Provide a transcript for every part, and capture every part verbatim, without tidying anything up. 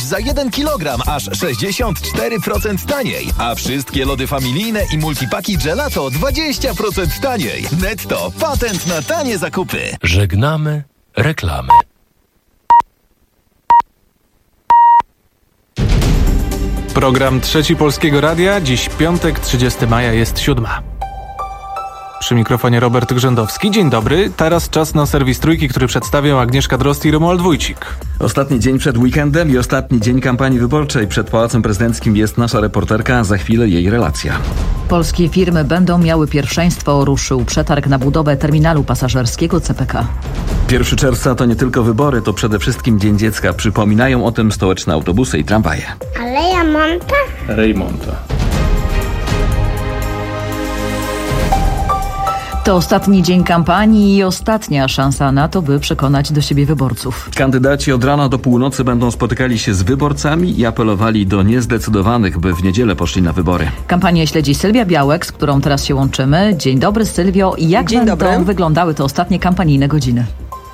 Bądź za jeden kilogram aż sześćdziesiąt cztery procent taniej. A wszystkie lody familijne i multipaki gelato dwadzieścia procent taniej. Netto. Patent na tanie zakupy. Żegnamy reklamy. Program Trzeci Polskiego Radia. Dziś piątek, trzydziestego maja, jest siódma. Przy mikrofonie Robert Grzędowski. Dzień dobry. Teraz czas na serwis Trójki, który przedstawią Agnieszka Drozd i Romuald Wójcik. Ostatni dzień przed weekendem i ostatni dzień kampanii wyborczej. Przed Pałacem Prezydenckim jest nasza reporterka. Za chwilę jej relacja. Polskie firmy będą miały pierwszeństwo. Ruszył przetarg na budowę terminalu pasażerskiego C P K. pierwszego czerwca to nie tylko wybory, to przede wszystkim Dzień Dziecka. Przypominają o tym stołeczne autobusy i tramwaje. Aleja Monta? Rejmonta. To ostatni dzień kampanii i ostatnia szansa na to, by przekonać do siebie wyborców. Kandydaci od rana do północy będą spotykali się z wyborcami i apelowali do niezdecydowanych, by w niedzielę poszli na wybory. Kampanię śledzi Sylwia Białek, z którą teraz się łączymy. Dzień dobry, Sylwio. Jak Dzień będą dobry. wyglądały te ostatnie kampanijne godziny?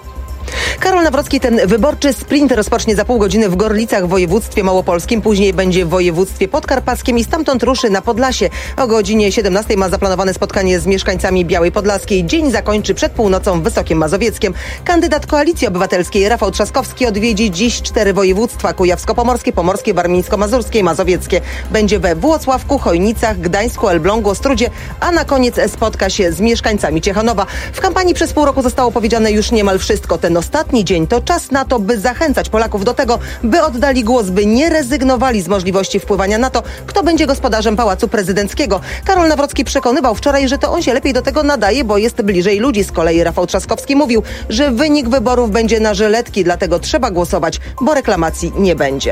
Karol Nawrocki ten wyborczy sprint rozpocznie za pół godziny w Gorlicach w województwie małopolskim, później będzie w województwie podkarpackim i stamtąd ruszy na Podlasie. O godzinie siedemnastej ma zaplanowane spotkanie z mieszkańcami Białej Podlaskiej. Dzień zakończy przed północą w Wysokim Mazowieckiem. Kandydat Koalicji Obywatelskiej Rafał Trzaskowski odwiedzi dziś cztery województwa: kujawsko-pomorskie, pomorskie, warmińsko-mazurskie i mazowieckie. Będzie we Włocławku, Chojnicach, Gdańsku, Elblągu, Ostródzie, a na koniec spotka się z mieszkańcami Ciechanowa. W kampanii przez pół roku zostało powiedziane już niemal wszystko. Ten ostatni dzień to czas na to, by zachęcać Polaków do tego, by oddali głos, by nie rezygnowali z możliwości wpływania na to, kto będzie gospodarzem Pałacu Prezydenckiego. Karol Nawrocki przekonywał wczoraj, że to on się lepiej do tego nadaje, bo jest bliżej ludzi. Z kolei Rafał Trzaskowski mówił, że wynik wyborów będzie na żyletki, dlatego trzeba głosować, bo reklamacji nie będzie.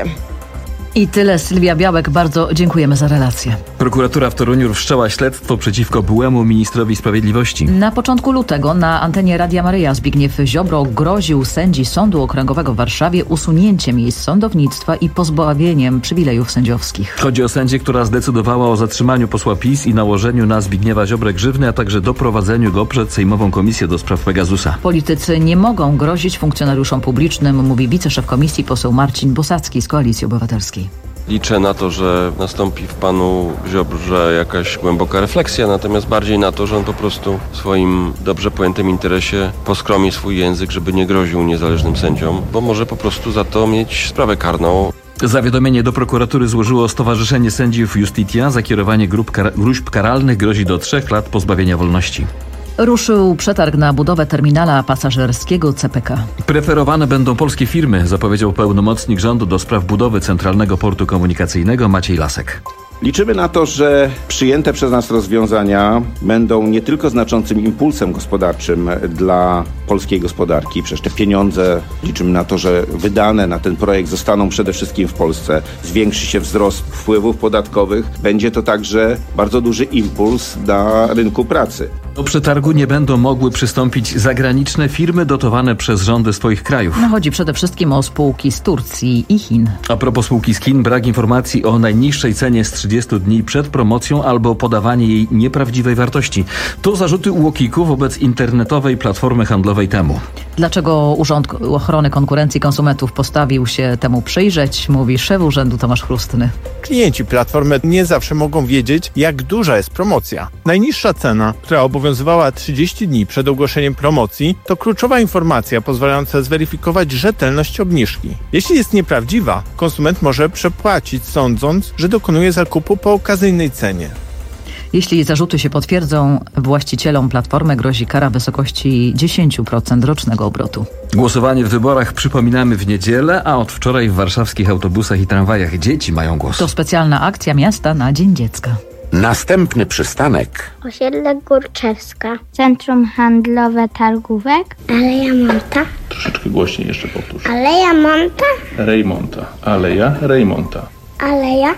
I tyle. Sylwia Białek, bardzo dziękujemy za relację. Prokuratura w Toruniu wszczęła śledztwo przeciwko byłemu ministrowi sprawiedliwości. Na początku lutego na antenie Radia Maryja Zbigniew Ziobro groził sędzi Sądu Okręgowego w Warszawie usunięciem jej z sądownictwa i pozbawieniem przywilejów sędziowskich. Chodzi o sędzię, która zdecydowała o zatrzymaniu posła PiS i nałożeniu na Zbigniewa Ziobrę grzywny, a także doprowadzeniu go przed Sejmową Komisję do Spraw Pegasusa. Politycy nie mogą grozić funkcjonariuszom publicznym, mówi wiceszef komisji poseł Marcin Bosacki z Koalicji Obywatelskiej. Liczę na to, że nastąpi w panu Ziobrze jakaś głęboka refleksja, natomiast bardziej na to, że on po prostu w swoim dobrze pojętym interesie poskromi swój język, żeby nie groził niezależnym sędziom, bo może po prostu za to mieć sprawę karną. Zawiadomienie do prokuratury złożyło Stowarzyszenie Sędziów Justitia. Za kierowanie grup kar- gruźb karalnych grozi do trzech lat pozbawienia wolności. Ruszył przetarg na budowę terminala pasażerskiego C P K. Preferowane będą polskie firmy, zapowiedział pełnomocnik rządu do spraw budowy Centralnego Portu Komunikacyjnego Maciej Lasek. Liczymy na to, że przyjęte przez nas rozwiązania będą nie tylko znaczącym impulsem gospodarczym dla polskiej gospodarki. Przecież te pieniądze, liczymy na to, że wydane na ten projekt zostaną przede wszystkim w Polsce. Zwiększy się wzrost wpływów podatkowych. Będzie to także bardzo duży impuls dla rynku pracy. Do przetargu nie będą mogły przystąpić zagraniczne firmy dotowane przez rządy swoich krajów. No, chodzi przede wszystkim o spółki z Turcji i Chin. A propos spółki z Chin, brak informacji o najniższej cenie z trzydziestu dni przed promocją albo podawanie jej nieprawdziwej wartości. To zarzuty U O K I K-u wobec internetowej platformy handlowej Temu. Dlaczego Urząd Ochrony Konkurencji i Konsumentów postawił się temu przyjrzeć, mówi szef urzędu Tomasz Chrustny. Klienci platformy nie zawsze mogą wiedzieć, jak duża jest promocja. Najniższa cena, która obowiązywała trzydzieści dni przed ogłoszeniem promocji, to kluczowa informacja pozwalająca zweryfikować rzetelność obniżki. Jeśli jest nieprawdziwa, konsument może przepłacić, sądząc, że dokonuje zakupu po okazyjnej cenie. Jeśli zarzuty się potwierdzą, właścicielom platformy grozi kara w wysokości dziesięć procent rocznego obrotu. Głosowanie w wyborach przypominamy w niedzielę, a od wczoraj w warszawskich autobusach i tramwajach dzieci mają głos. To specjalna akcja miasta na Dzień Dziecka. Następny przystanek. Osiedle Górczewska. Centrum Handlowe Targówek. Aleja Monta. Troszeczkę głośniej jeszcze powtórz. Aleja Monta. Rejmonta. Aleja Rejmonta. Aleja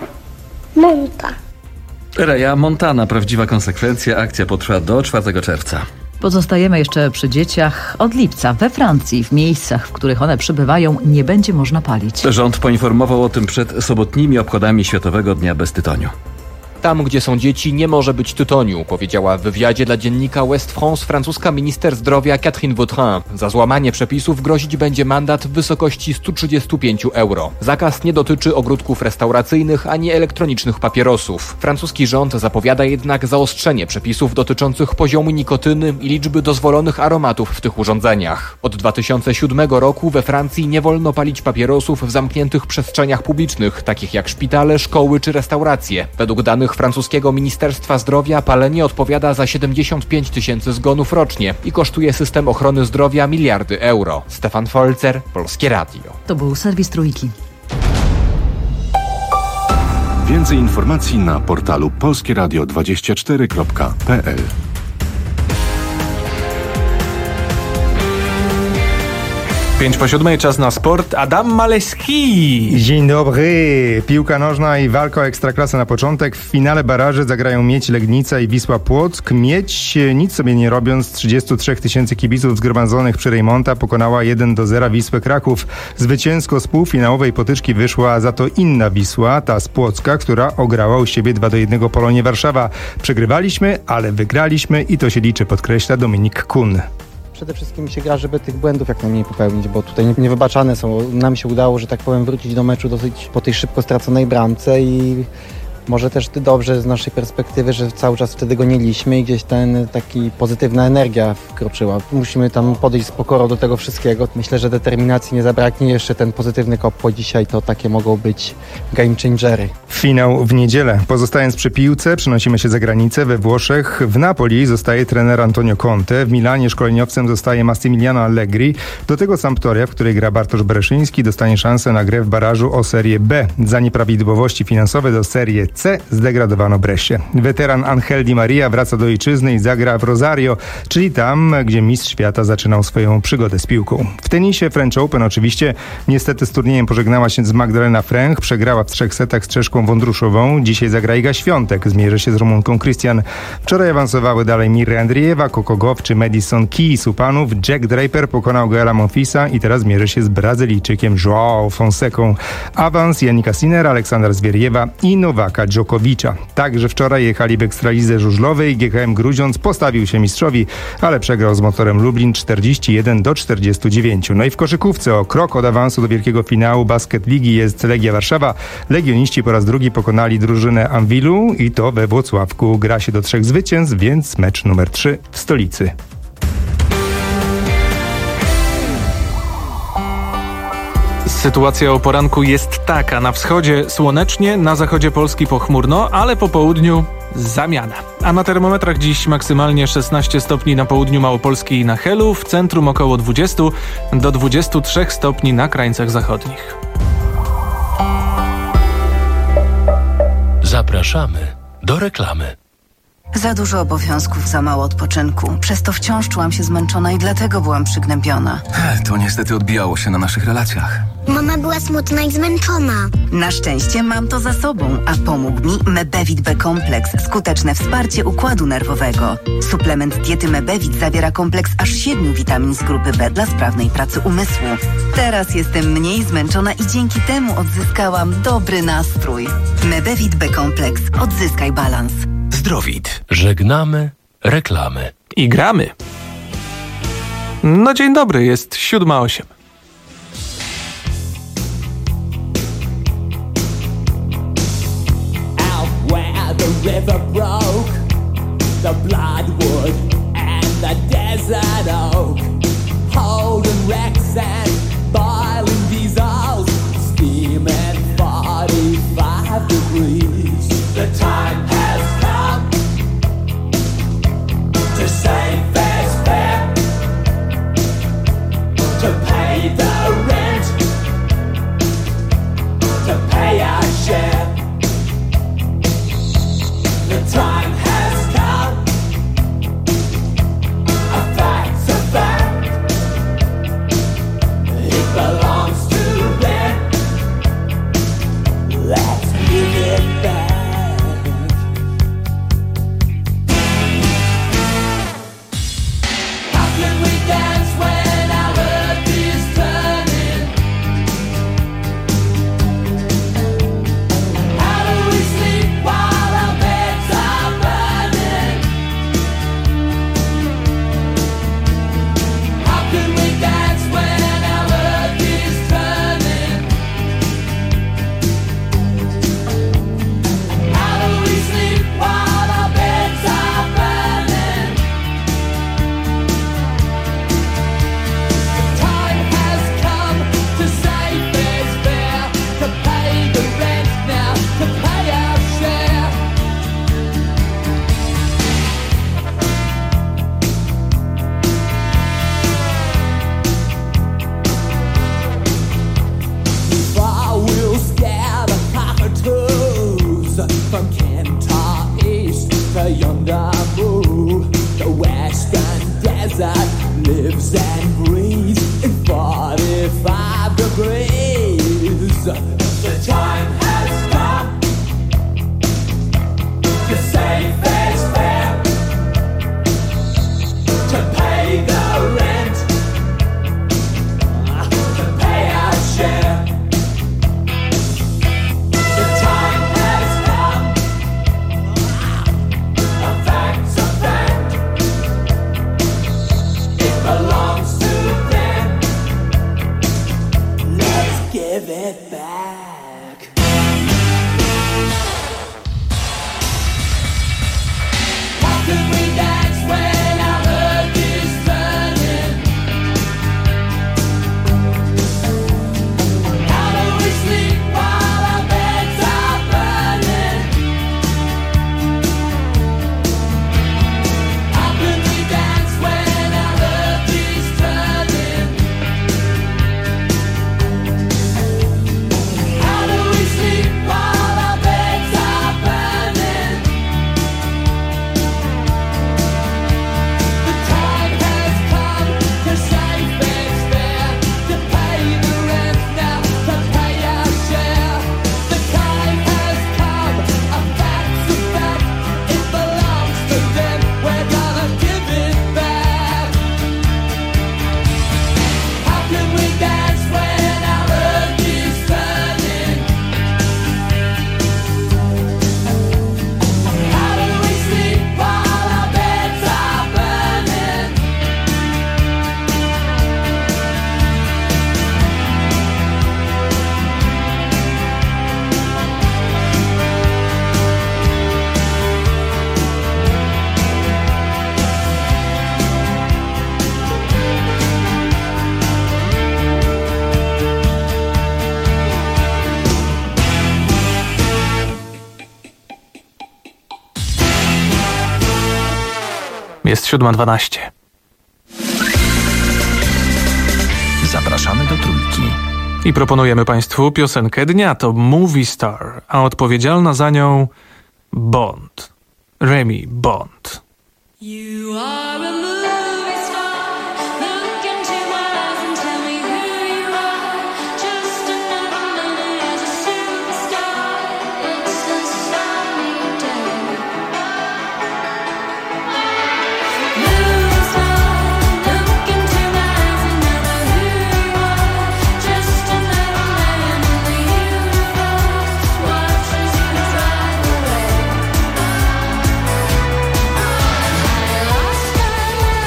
Monta. Reja Montana, prawdziwa konsekwencja. Akcja potrwa do czwartego czerwca. Pozostajemy jeszcze przy dzieciach. Od lipca we Francji, w miejscach, w których one przybywają, nie będzie można palić. Rząd poinformował o tym przed sobotnimi obchodami Światowego Dnia Bez Tytoniu. Tam, gdzie są dzieci, nie może być tytoniu, powiedziała w wywiadzie dla dziennika West France francuska minister zdrowia Catherine Vautrin. Za złamanie przepisów grozić będzie mandat w wysokości sto trzydzieści pięć euro. Zakaz nie dotyczy ogródków restauracyjnych ani elektronicznych papierosów. Francuski rząd zapowiada jednak zaostrzenie przepisów dotyczących poziomu nikotyny i liczby dozwolonych aromatów w tych urządzeniach. Od dwa tysiące siódmego roku we Francji nie wolno palić papierosów w zamkniętych przestrzeniach publicznych, takich jak szpitale, szkoły czy restauracje. Według danych francuskiego Ministerstwa Zdrowia palenie odpowiada za siedemdziesiąt pięć tysięcy zgonów rocznie i kosztuje system ochrony zdrowia miliardy euro. Stefan Folzer, Polskie Radio. To był serwis Trójki. Więcej informacji na portalu polskieradio dwadzieścia cztery kropka p l. Pięć po siódmej, czas na sport. Adam Maleski. Dzień dobry. Piłka nożna i walka o Ekstraklasę na początek. W finale baraży zagrają Miedź Legnica i Wisła Płock. Miedź, nic sobie nie robiąc, trzydzieści trzy tysięcy kibiców zgromadzonych przy Rejmonta pokonała jeden do zera Wisłę Kraków. Zwycięsko z półfinałowej potyczki wyszła za to inna Wisła, ta z Płocka, która ograła u siebie dwa do jednego Polonię Warszawa. Przegrywaliśmy, ale wygraliśmy i to się liczy, podkreśla Dominik Kun. Przede wszystkim się gra, żeby tych błędów jak najmniej popełnić, bo tutaj niewybaczane są. Nam się udało, że tak powiem, wrócić do meczu dosyć po tej szybko straconej bramce i może też dobrze z naszej perspektywy, że cały czas wtedy goniliśmy i gdzieś ten taki pozytywna energia wkroczyła. Musimy tam podejść z pokorą do tego wszystkiego. Myślę, że determinacji nie zabraknie. Jeszcze ten pozytywny kop po dzisiaj to takie mogą być game changery. Finał w niedzielę. Pozostając przy piłce, przenosimy się za granicę. We Włoszech w Napoli zostaje trener Antonio Conte. W Milanie szkoleniowcem zostaje Massimiliano Allegri. Do tego Sampdoria, w której gra Bartosz Bereszyński, dostanie szansę na grę w barażu o Serię B. Za nieprawidłowości finansowe do Serii C zdegradowano Brescię. Weteran Angel Di Maria wraca do ojczyzny i zagra w Rosario, czyli tam, gdzie mistrz świata zaczynał swoją przygodę z piłką. W tenisie French Open oczywiście. Niestety z turniejem pożegnała się z Magdalena Fręch. Przegrała w trzech setach z Czeszką Wądruszową. Dzisiaj zagra Iga Świątek. Zmierzy się z Rumunką Christian. Wczoraj awansowały dalej Mirra Andriejewa, Coco Gauff czy Madison Keys u panów. Jack Draper pokonał Gaela Monfilsa i teraz zmierzy się z Brazylijczykiem João Fonseką. Awans Jannika Sinnera, Aleksandra Zwieriewa i Nowaka Dżokowicza. Także wczoraj jechali w Ekstralidze żużlowej. G K M Grudziądz postawił się mistrzowi, ale przegrał z Motorem Lublin czterdzieści jeden do czterdziestu dziewięciu. No i w koszykówce o krok od awansu do wielkiego finału Basket Ligi jest Legia Warszawa. Legioniści po raz drugi pokonali drużynę Anwilu i to we Włocławku. Gra się do trzech zwycięstw, więc mecz numer trzy w stolicy. Sytuacja o poranku jest taka. Na wschodzie słonecznie, na zachodzie Polski pochmurno, ale po południu zamiana. A na termometrach dziś maksymalnie szesnaście stopni na południu Małopolski i na Helu, w centrum około dwadzieścia do dwudziestu trzech stopni na krańcach zachodnich. Zapraszamy do reklamy. Za dużo obowiązków, za mało odpoczynku. Przez to wciąż czułam się zmęczona i dlatego byłam przygnębiona. To niestety odbijało się na naszych relacjach. Mama była smutna i zmęczona. Na szczęście mam to za sobą, a pomógł mi Mebevit B Kompleks. Skuteczne wsparcie układu nerwowego. Suplement diety Mebevit zawiera kompleks aż siedmiu witamin z grupy B dla sprawnej pracy umysłu. Teraz jestem mniej zmęczona i dzięki temu odzyskałam dobry nastrój. Mebevit B Kompleks. Odzyskaj balans. Zdrowit. Żegnamy reklamy. I gramy. No dzień dobry, jest siódma osiem. Out where the river broke, the bloodwood and the desert oak, holding wrecks and boiling diesels, steaming forty-five degrees. The time has come to save fair's fair, to pay the rent, to pay our share. The time has come, a fact's a fact, from Kentar East to yonder moon. The western desert lives and breathes in forty-five degrees. The time has come to say fair's fair, to pay the rent, to pay our share. The time has come, a fact's a fact. It belongs to them. Let's give it back. How can we dance when our earth is burning? How do we sleep while our beds are burning? How can we dance when our earth is turning? How do we sleep while our beds are burning? The time has come to say fair's fair, to pay the rent now, to pay our share. The time has come, a fact's a fact. It belongs to them, we're gonna give it back. How can we dance when our earth is turning? How do we sleep while our beds are burning? Jest siódma dwanaście. Zapraszamy do Trójki. I proponujemy Państwu piosenkę dnia. To Movie Star, a odpowiedzialna za nią Bond. Remy Bond. You are a movie star. Look into my eyes and tell me who you are. Just another minute as a superstar. It's a sunny day. Movie star. Look into my eyes and tell me who you are. Just another man in the universe. Watch as you drive away. I lost my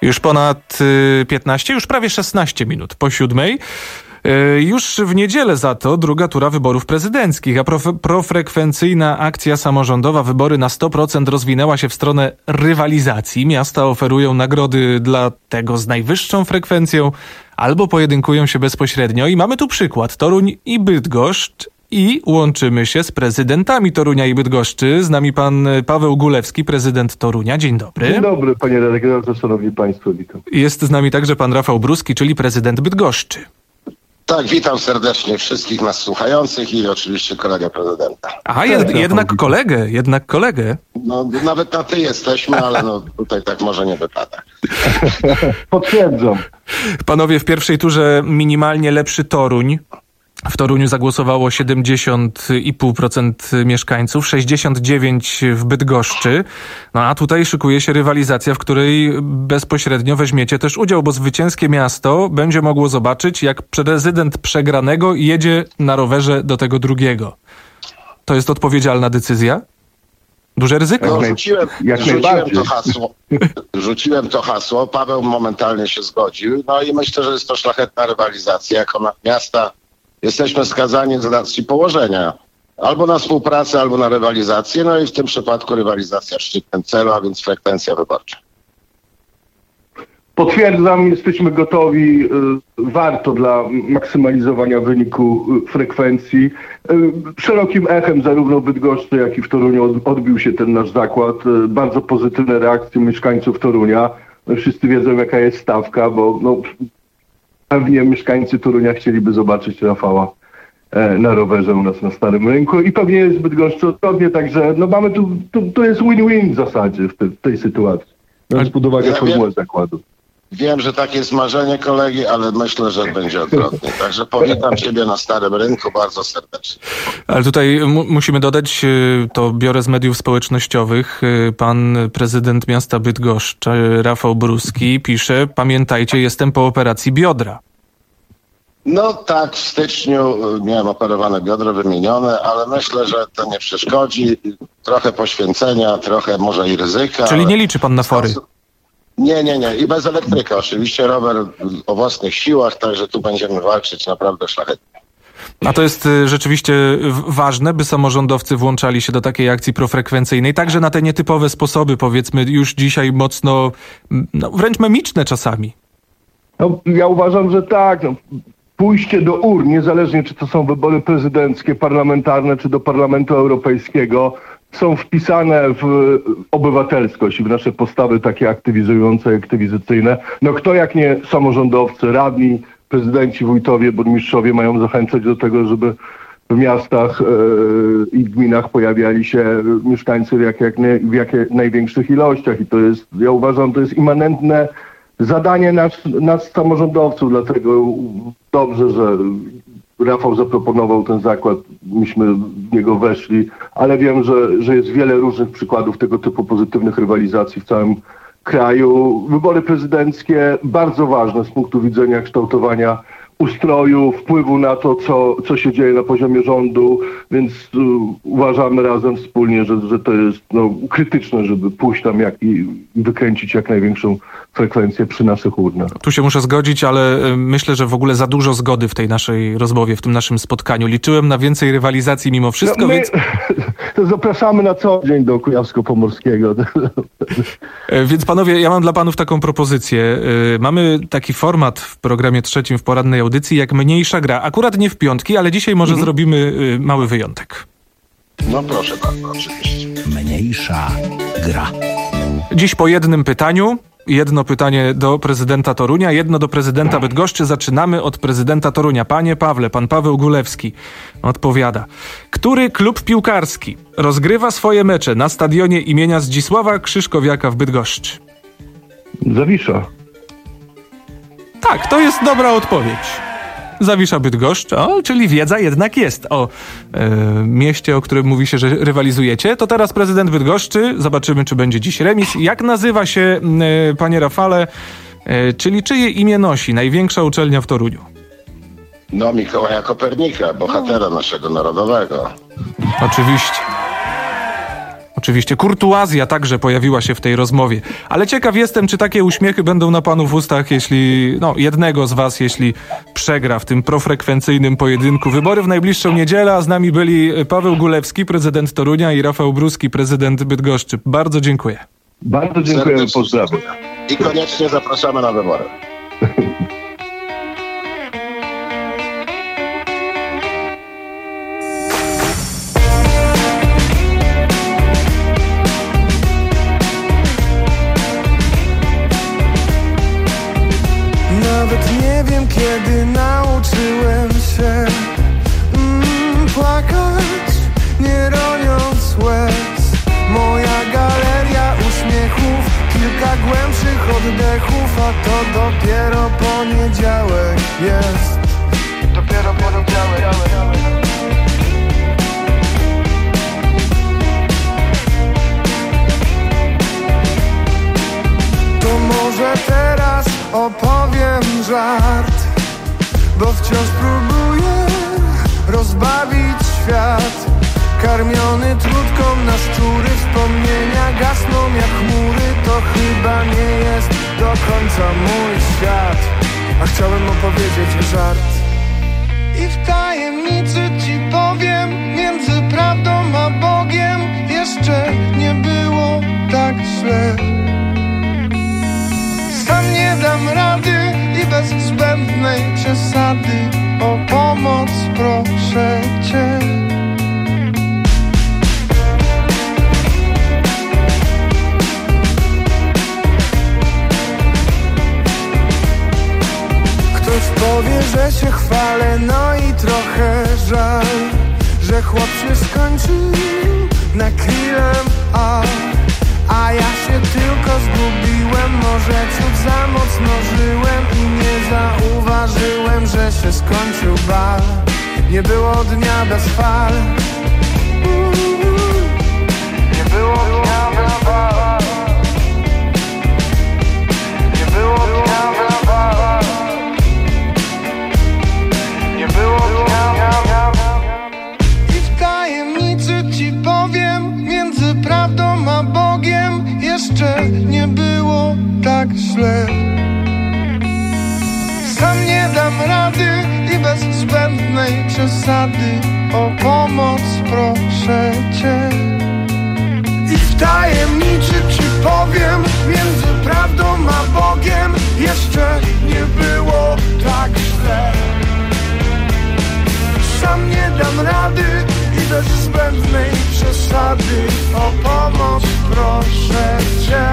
Już ponad piętnaście, już prawie szesnaście minut po siódmej. Już w niedzielę za to druga tura wyborów prezydenckich, a prof- profrekwencyjna akcja samorządowa Wybory na sto procent rozwinęła się w stronę rywalizacji. Miasta oferują nagrody dla tego z najwyższą frekwencją albo pojedynkują się bezpośrednio. I mamy tu przykład Toruń i Bydgoszcz. I łączymy się z prezydentami Torunia i Bydgoszczy. Z nami pan Paweł Gulewski, prezydent Torunia. Dzień dobry. Dzień dobry, panie redaktorze, szanowni państwo, witam. Jest z nami także pan Rafał Bruski, czyli prezydent Bydgoszczy. Tak, witam serdecznie wszystkich nas słuchających i oczywiście kolegę prezydenta. A jed, jednak kolegę, jednak kolegę. No, nawet na ty jesteśmy, ale no tutaj tak może nie wypada. Potwierdzam. Panowie, w pierwszej turze minimalnie lepszy Toruń. W Toruniu zagłosowało siedemdziesiąt i pół procent mieszkańców, sześćdziesiąt dziewięć procent w Bydgoszczy. No a tutaj szykuje się rywalizacja, w której bezpośrednio weźmiecie też udział, bo zwycięskie miasto będzie mogło zobaczyć, jak prezydent przegranego jedzie na rowerze do tego drugiego. To jest odpowiedzialna decyzja? Duże ryzyko? No, rzuciłem, rzuciłem to hasło. Rzuciłem to hasło. Paweł momentalnie się zgodził. No i myślę, że jest to szlachetna rywalizacja. Jako miasta jesteśmy skazani z racji położenia albo na współpracę, albo na rywalizację. No i w tym przypadku rywalizacja w szczytnym celu, a więc frekwencja wyborcza. Potwierdzam, jesteśmy gotowi. Warto dla maksymalizowania wyniku frekwencji. Szerokim echem zarówno w Bydgoszczy, jak i w Toruniu odbił się ten nasz zakład. Bardzo pozytywne reakcje mieszkańców Torunia. Wszyscy wiedzą, jaka jest stawka, bo no, pewnie mieszkańcy Torunia chcieliby zobaczyć Rafała na rowerze u nas na Starym Rynku i pewnie jest w Bydgoszczy odwrotnie, także no mamy tu, tu, to jest win-win w zasadzie w, te, w tej sytuacji. No, zbudowania ja formuły zakładu. Wiem, że takie jest marzenie kolegi, ale myślę, że będzie odwrotnie. Także powitam ciebie na Starym Rynku bardzo serdecznie. Ale tutaj mu- musimy dodać, to biorę z mediów społecznościowych, pan prezydent miasta Bydgoszcz, Rafał Bruski, pisze: pamiętajcie, jestem po operacji biodra. No tak, w styczniu miałem operowane biodro wymienione, ale myślę, że to nie przeszkodzi. Trochę poświęcenia, trochę może i ryzyka. Czyli nie liczy pan na fory? Nie, nie, nie. I bez elektryka. Oczywiście rower o własnych siłach, także tu będziemy walczyć naprawdę szlachetnie. A to jest rzeczywiście ważne, by samorządowcy włączali się do takiej akcji profrekwencyjnej, także na te nietypowe sposoby, powiedzmy już dzisiaj mocno, no, wręcz memiczne czasami. No, ja uważam, że tak. No, pójście do urn, niezależnie czy to są wybory prezydenckie, parlamentarne, czy do Parlamentu Europejskiego, są wpisane w obywatelskość i w nasze postawy takie aktywizujące i aktywizacyjne. No kto jak nie samorządowcy, radni, prezydenci, wójtowie, burmistrzowie mają zachęcać do tego, żeby w miastach yy, i gminach pojawiali się mieszkańcy w jak, jak, nie, w jak największych ilościach i to jest, ja uważam, to jest immanentne zadanie nas, nas samorządowców, dlatego dobrze, że Rafał zaproponował ten zakład, myśmy w niego weszli, ale wiem, że, że jest wiele różnych przykładów tego typu pozytywnych rywalizacji w całym kraju. Wybory prezydenckie bardzo ważne z punktu widzenia kształtowania ustroju, wpływu na to, co, co się dzieje na poziomie rządu, więc uh, uważamy razem wspólnie, że, że to jest no, krytyczne, żeby pójść tam jak i wykręcić jak największą frekwencję przy naszych urnach. Tu się muszę zgodzić, ale myślę, że w ogóle za dużo zgody w tej naszej rozmowie, w tym naszym spotkaniu. Liczyłem na więcej rywalizacji mimo wszystko, no my, więc... Zapraszamy na co dzień do Kujawsko-Pomorskiego. Więc panowie, ja mam dla panów taką propozycję. Mamy taki format w programie trzecim w porannej audycji, jak mniejsza gra. Akurat nie w piątki, ale dzisiaj może mhm. zrobimy mały wyjątek. No proszę bardzo, oczywiście. Mniejsza gra. Dziś po jednym pytaniu. Jedno pytanie do prezydenta Torunia, jedno do prezydenta Bydgoszczy. Zaczynamy od prezydenta Torunia. Panie Pawle, pan Paweł Gulewski odpowiada. Który klub piłkarski rozgrywa swoje mecze na stadionie imienia Zdzisława Krzyżkowiaka w Bydgoszczy? Zawisza. Tak, to jest dobra odpowiedź. Zawisza Bydgoszcz, o, czyli wiedza jednak jest o e, mieście, o którym mówi się, że rywalizujecie. To teraz prezydent Bydgoszczy. Zobaczymy, czy będzie dziś remis. Jak nazywa się, e, panie Rafale, e, czyli czyje imię nosi największa uczelnia w Toruniu? No, Mikołaja Kopernika, bohatera naszego narodowego. Oczywiście. Oczywiście kurtuazja także pojawiła się w tej rozmowie. Ale ciekaw jestem, czy takie uśmiechy będą na panu w ustach, jeśli, no, jednego z was, jeśli przegra w tym profrekwencyjnym pojedynku. Wybory w najbliższą niedzielę, a z nami byli Paweł Gulewski, prezydent Torunia, i Rafał Bruski, prezydent Bydgoszczy. Bardzo dziękuję. Bardzo dziękuję, pozdrawiam. I koniecznie zapraszamy na wybory. Nawet nie wiem, kiedy nauczyłem się mm, płakać, nie roniąc łez. Moja galeria uśmiechów, kilka głębszych oddechów, a to dopiero poniedziałek jest. Dopiero poniedziałek. To może teraz opowiem żart, bo wciąż próbuję rozbawić świat. Karmiony trutką na szczury, wspomnienia gasną jak chmury. To chyba nie jest do końca mój świat, a chciałem opowiedzieć żart. I w tajemnicy ci powiem, między prawdą a Bogiem jeszcze nie było tak źle. Sam nie dam rady i bez zbędnej przesady o pomoc proszę cię. Ktoś powie, że się chwalę, no i trochę żal, że chłop się skończył na krillem, a A ja się tylko zgubiłem, może ciut za mocno żyłem i nie zauważyłem, że się skończył bal. Nie było dnia bez fal. Nie było dnia bez fal. Nie było dnia bez fal. Nie było dnia bez fal. I w tajemnicy ci powiem, między prawdą a Bogiem jeszcze nie było tak źle. Sam nie dam rady i bez zbędnej przesady o pomoc proszę cię. I w tajemnicy ci powiem, między prawdą a Bogiem jeszcze nie było tak źle. Sam nie dam rady i bez zbędnej przesady o pomoc proszę cię.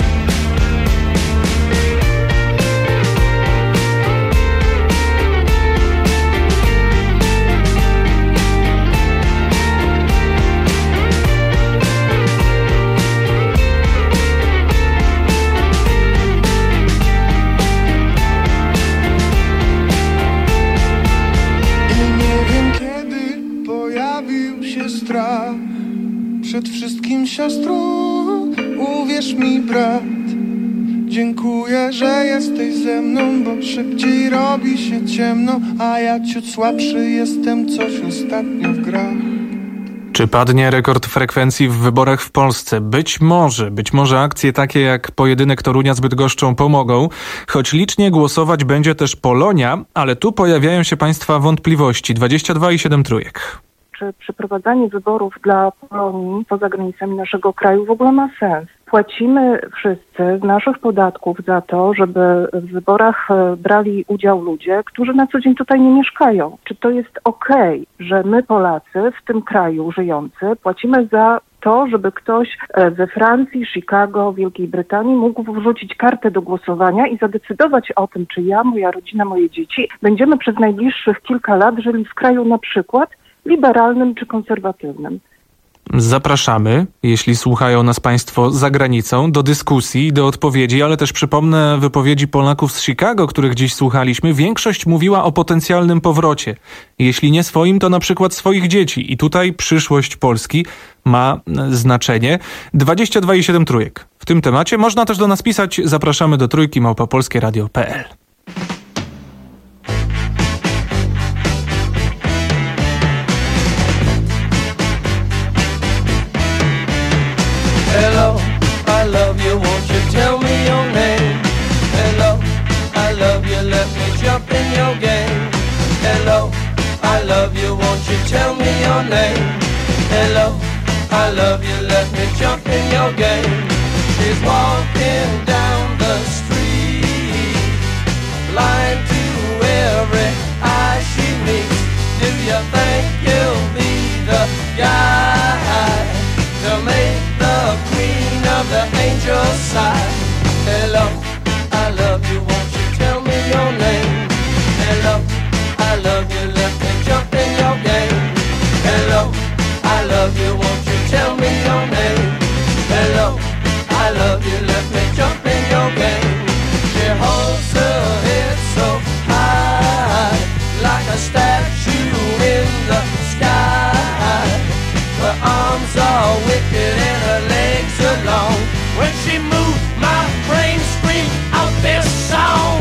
Przed wszystkim siostro, uwierz mi brat, dziękuję, że jesteś ze mną, bo szybciej robi się ciemno, a ja ciut słabszy jestem, coś ostatnio w grach. Czy padnie rekord frekwencji w wyborach w Polsce? Być może, być może akcje takie jak pojedynek Torunia z Bydgoszczą pomogą, choć licznie głosować będzie też Polonia, ale tu pojawiają się państwa wątpliwości. dwadzieścia dwa i siedem trójek. Czy przeprowadzanie wyborów dla Polonii poza granicami naszego kraju w ogóle ma sens? Płacimy wszyscy z naszych podatków za to, żeby w wyborach brali udział ludzie, którzy na co dzień tutaj nie mieszkają. Czy to jest okej, że my Polacy w tym kraju żyjący płacimy za to, żeby ktoś we Francji, Chicago, Wielkiej Brytanii mógł wrzucić kartę do głosowania i zadecydować o tym, czy ja, moja rodzina, moje dzieci będziemy przez najbliższych kilka lat żyli w kraju na przykład liberalnym czy konserwatywnym. Zapraszamy, jeśli słuchają nas państwo za granicą, do dyskusji, do odpowiedzi, ale też przypomnę wypowiedzi Polaków z Chicago, których dziś słuchaliśmy. Większość mówiła o potencjalnym powrocie. Jeśli nie swoim, to na przykład swoich dzieci. I tutaj przyszłość Polski ma znaczenie. dwadzieścia dwa i siedem trójek. W tym temacie można też do nas pisać. Zapraszamy do trójki małpa polskie radio kropka p l. love you, won't you tell me your name? Hello, I love you, let me jump in your game. She's walking down the street, blind to every eye she meets. Do you think you'll be the guy to make the queen of the angels sigh? Hello, I love you, won't you tell me your name? Hello, I love you, let me jump in your game. Hello, I love you, won't you tell me your name? Hello, I love you, let me jump in your game. She holds her head so high, like a statue in the sky. Her arms are wicked and her legs are long. When she moves, my brain screams out this song.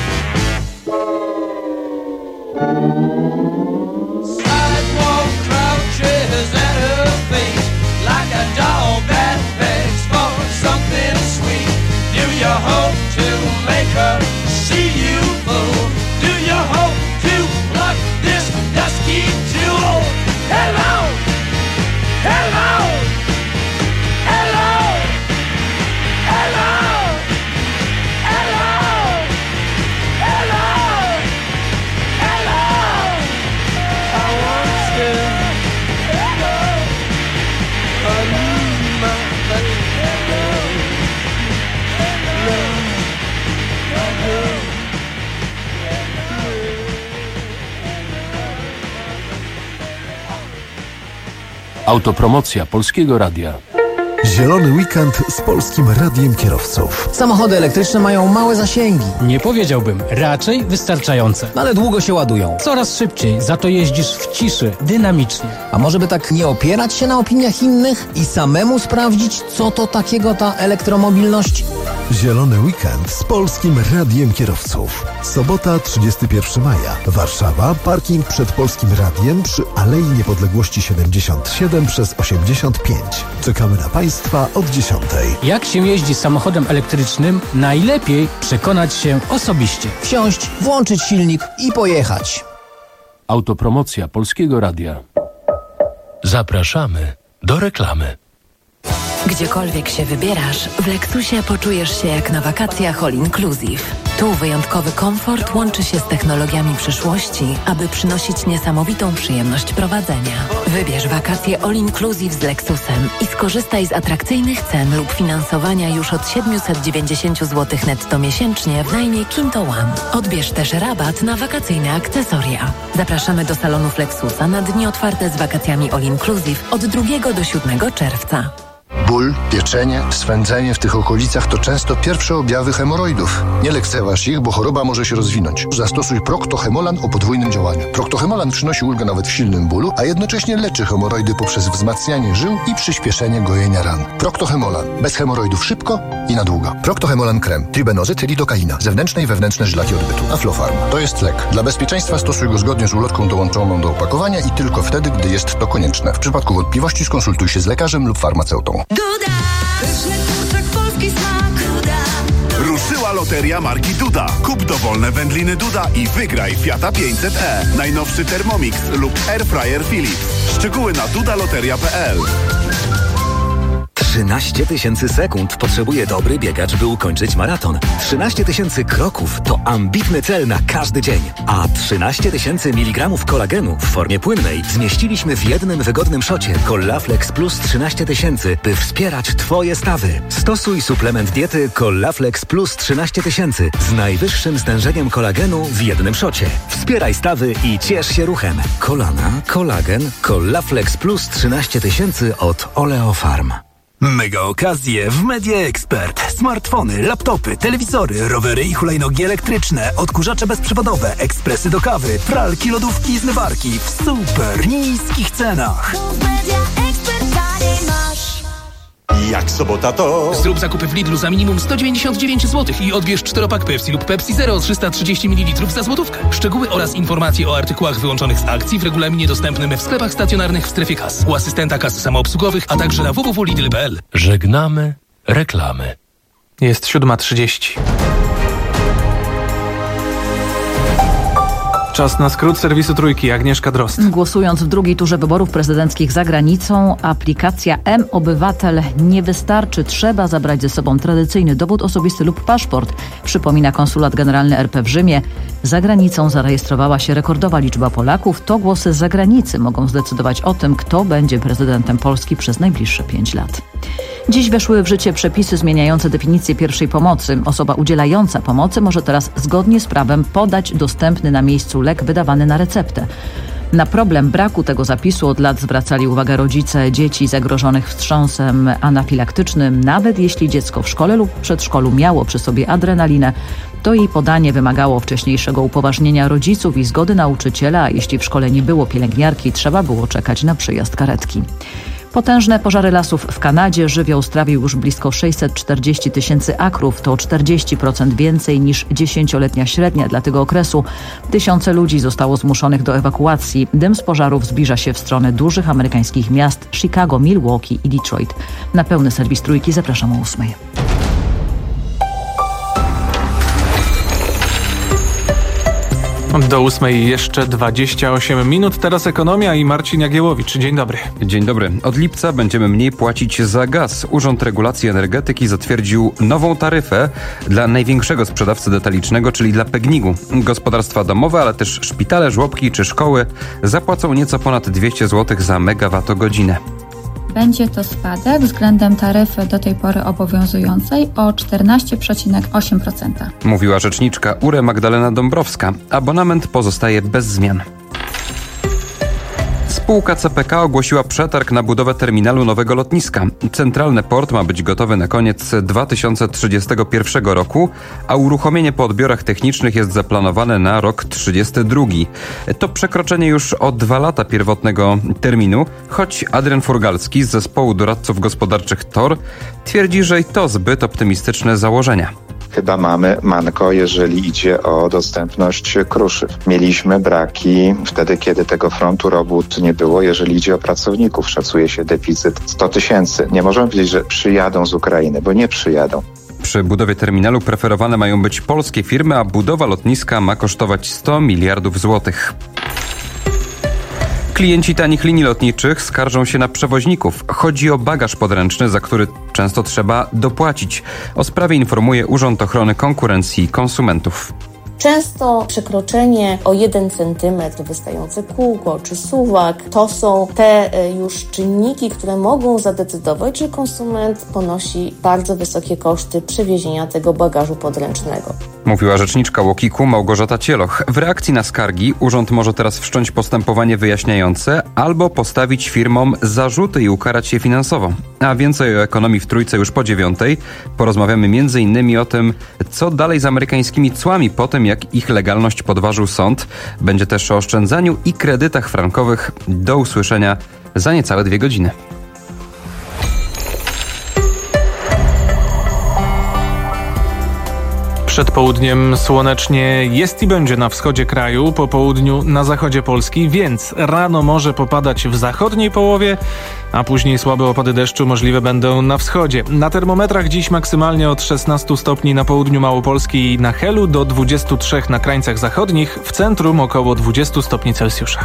Sidewalk crouches at her feet, like a dog that begs for something sweet. Do you hope to make her see you, fool? Do you hope to pluck this dusky jewel? Hello, hello, hello, hello, hello, hello, hello. I want to hello, I need my baby. Hello, hello, hello. Autopromocja Polskiego Radia. Zielony weekend z Polskim Radiem Kierowców. Samochody elektryczne mają małe zasięgi. Nie powiedziałbym, raczej wystarczające. Ale długo się ładują. Coraz szybciej, za to jeździsz w ciszy, dynamicznie. A może by tak nie opierać się na opiniach innych i samemu sprawdzić, co to takiego ta elektromobilność? Zielony weekend z Polskim Radiem Kierowców. Sobota, trzydziestego pierwszego maja. Warszawa, parking przed Polskim Radiem przy Alei Niepodległości siedemdziesiąt siedem przez osiemdziesiąt pięć. Czekamy na Państwa od dziesiątej. Jak się jeździ samochodem elektrycznym, najlepiej przekonać się osobiście. Wsiąść, włączyć silnik i pojechać. Autopromocja Polskiego Radia. Zapraszamy do reklamy. Gdziekolwiek się wybierasz, w Lexusie poczujesz się jak na wakacjach all inclusive. Tu wyjątkowy komfort łączy się z technologiami przyszłości, aby przynosić niesamowitą przyjemność prowadzenia. Wybierz wakacje all inclusive z Lexusem i skorzystaj z atrakcyjnych cen lub finansowania już od siedemset dziewięćdziesiąt złotych netto miesięcznie w najmie Kinto One. Odbierz też rabat na wakacyjne akcesoria. Zapraszamy do salonów Lexusa na dni otwarte z wakacjami all inclusive od drugiego do siódmego czerwca. Ból, pieczenie, swędzenie w tych okolicach to często pierwsze objawy hemoroidów. Nie lekceważ ich, bo choroba może się rozwinąć. Zastosuj Procto-Hemolan o podwójnym działaniu. Procto-Hemolan przynosi ulgę nawet w silnym bólu, a jednocześnie leczy hemoroidy poprzez wzmacnianie żył i przyspieszenie gojenia ran. Procto-Hemolan. Bez hemoroidów szybko i na długo. Procto-Hemolan krem. Tribenozyt, lidokaina. Zewnętrzne i wewnętrzne żylaki odbytu. Aflofarm. To jest lek. Dla bezpieczeństwa stosuj go zgodnie z ulotką dołączoną do opakowania i tylko wtedy, gdy jest to konieczne. W przypadku wątpliwości skonsultuj się z lekarzem lub farmaceutą. Duda! Pyszny kurczak, polski smak. Duda! Ruszyła loteria marki Duda. Kup dowolne wędliny Duda i wygraj Fiata pięćset e, najnowszy Thermomix lub Airfryer Philips. Szczegóły na dudaloteria kropka p l. trzynaście tysięcy sekund potrzebuje dobry biegacz, by ukończyć maraton. trzynaście tysięcy kroków to ambitny cel na każdy dzień. A trzynaście tysięcy miligramów kolagenu w formie płynnej zmieściliśmy w jednym wygodnym szocie Collaflex Plus trzynaście tysięcy, by wspierać Twoje stawy. Stosuj suplement diety Collaflex Plus trzynaście tysięcy z najwyższym stężeniem kolagenu w jednym szocie. Wspieraj stawy i ciesz się ruchem. Kolana, kolagen, Collaflex Plus trzynaście tysięcy od Oleofarm. Mega okazje w Media Expert. Smartfony, laptopy, telewizory, rowery i hulajnogi elektryczne, odkurzacze bezprzewodowe, ekspresy do kawy, pralki, lodówki i zmywarki w super niskich cenach. Jak sobota to... Zrób zakupy w Lidlu za minimum sto dziewięćdziesiąt dziewięć złotych i odbierz czteropak Pepsi lub Pepsi Zero trzysta trzydzieści mililitrów za złotówkę. Szczegóły oraz informacje o artykułach wyłączonych z akcji w regulaminie dostępnym w sklepach stacjonarnych w strefie kas, u asystenta kas samoobsługowych, a także na w w w kropka lidl kropka p l. Żegnamy reklamy. Jest siódma trzydzieści. Czas na skrót serwisu Trójki. Agnieszka Drozd. Głosując w drugiej turze wyborów prezydenckich za granicą, aplikacja M-Obywatel nie wystarczy. Trzeba zabrać ze sobą tradycyjny dowód osobisty lub paszport. Przypomina konsulat generalny R P w Rzymie. Za granicą zarejestrowała się rekordowa liczba Polaków. To głosy z zagranicy mogą zdecydować o tym, kto będzie prezydentem Polski przez najbliższe pięć lat. Dziś weszły w życie przepisy zmieniające definicję pierwszej pomocy. Osoba udzielająca pomocy może teraz zgodnie z prawem podać dostępny na miejscu lek wydawany na receptę. Na problem braku tego zapisu od lat zwracali uwagę rodzice dzieci zagrożonych wstrząsem anafilaktycznym. Nawet jeśli dziecko w szkole lub przedszkolu miało przy sobie adrenalinę, to jej podanie wymagało wcześniejszego upoważnienia rodziców i zgody nauczyciela, a jeśli w szkole nie było pielęgniarki, trzeba było czekać na przyjazd karetki. Potężne pożary lasów w Kanadzie. Żywioł strawił już blisko sześćset czterdzieści tysięcy akrów. To czterdzieści procent więcej niż dziesięcioletnia średnia dla tego okresu. Tysiące ludzi zostało zmuszonych do ewakuacji. Dym z pożarów zbliża się w stronę dużych amerykańskich miast Chicago, Milwaukee i Detroit. Na pełny serwis Trójki zapraszam o ósmej. Do ósmej jeszcze dwadzieścia osiem minut. Teraz ekonomia i Marcin Jagiełowicz. Dzień dobry. Dzień dobry. Od lipca będziemy mniej płacić za gaz. Urząd Regulacji Energetyki zatwierdził nową taryfę dla największego sprzedawcy detalicznego, czyli dla Pegnigu. Gospodarstwa domowe, ale też szpitale, żłobki czy szkoły zapłacą nieco ponad dwieście złotych za megawattogodzinę. Będzie to spadek względem taryfy do tej pory obowiązującej o czternaście przecinek osiem procent. Mówiła rzeczniczka U R E Magdalena Dąbrowska. Abonament pozostaje bez zmian. Spółka C P K ogłosiła przetarg na budowę terminalu nowego lotniska. Centralny port ma być gotowy na koniec dwa tysiące trzydziestego pierwszego roku, a uruchomienie po odbiorach technicznych jest zaplanowane na rok trzydziesty drugi. To przekroczenie już o dwa lata pierwotnego terminu, choć Adrian Furgalski z zespołu doradców gospodarczych T O R twierdzi, że i to zbyt optymistyczne założenia. Chyba mamy manko, jeżeli idzie o dostępność kruszyw. Mieliśmy braki wtedy, kiedy tego frontu robót nie było. Jeżeli idzie o pracowników, szacuje się deficyt sto tysięcy. Nie możemy powiedzieć, że przyjadą z Ukrainy, bo nie przyjadą. Przy budowie terminalu preferowane mają być polskie firmy, a budowa lotniska ma kosztować sto miliardów złotych. Klienci tanich linii lotniczych skarżą się na przewoźników. Chodzi o bagaż podręczny, za który często trzeba dopłacić. O sprawie informuje Urząd Ochrony Konkurencji i Konsumentów. Często przekroczenie o jeden centymetr, wystające kółko czy suwak, to są te już czynniki, które mogą zadecydować, że konsument ponosi bardzo wysokie koszty przewiezienia tego bagażu podręcznego. Mówiła rzeczniczka UOKiK-u Małgorzata Cieloch. W reakcji na skargi urząd może teraz wszcząć postępowanie wyjaśniające albo postawić firmom zarzuty i ukarać je finansowo. A więcej o ekonomii w Trójce już po dziewiątej. Porozmawiamy między innymi o tym, co dalej z amerykańskimi cłami po tym, jak ich legalność podważył sąd. Będzie też o oszczędzaniu i kredytach frankowych. Do usłyszenia za niecałe dwie godziny. Przed południem słonecznie jest i będzie na wschodzie kraju, po południu na zachodzie Polski, więc rano może popadać w zachodniej połowie, a później słabe opady deszczu możliwe będą na wschodzie. Na termometrach dziś maksymalnie od szesnastu stopni na południu Małopolski i na Helu do dwudziestu trzech na krańcach zachodnich, w centrum około dwudziestu stopni Celsjusza.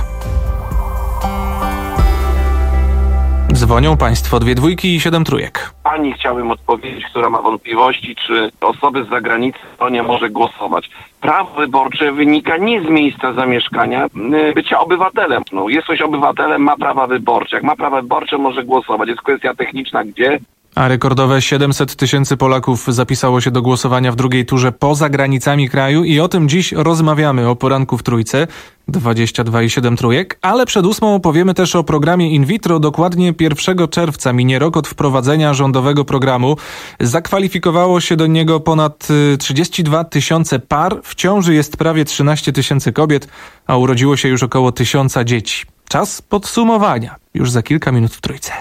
Dzwonią Państwo, dwie dwójki i siedem trójek. Pani chciałbym odpowiedzieć, która ma wątpliwości, czy osoby z zagranicy to nie może głosować. Prawo wyborcze wynika nie z miejsca zamieszkania, bycia obywatelem. No, jest ktoś obywatelem, ma prawa wyborcze. Jak ma prawa wyborcze, może głosować. Jest kwestia techniczna, gdzie? A rekordowe siedemset tysięcy Polaków zapisało się do głosowania w drugiej turze poza granicami kraju i o tym dziś rozmawiamy o poranku w Trójce. dwadzieścia dwa i siedem trójek, ale przed ósmą opowiemy też o programie in vitro. Dokładnie pierwszego czerwca minie rok od wprowadzenia rządowego programu. Zakwalifikowało się do niego ponad trzydzieści dwa tysiące par. W ciąży jest prawie trzynaście tysięcy kobiet, a urodziło się już około tysiąca dzieci. Czas podsumowania. Już za kilka minut w Trójce.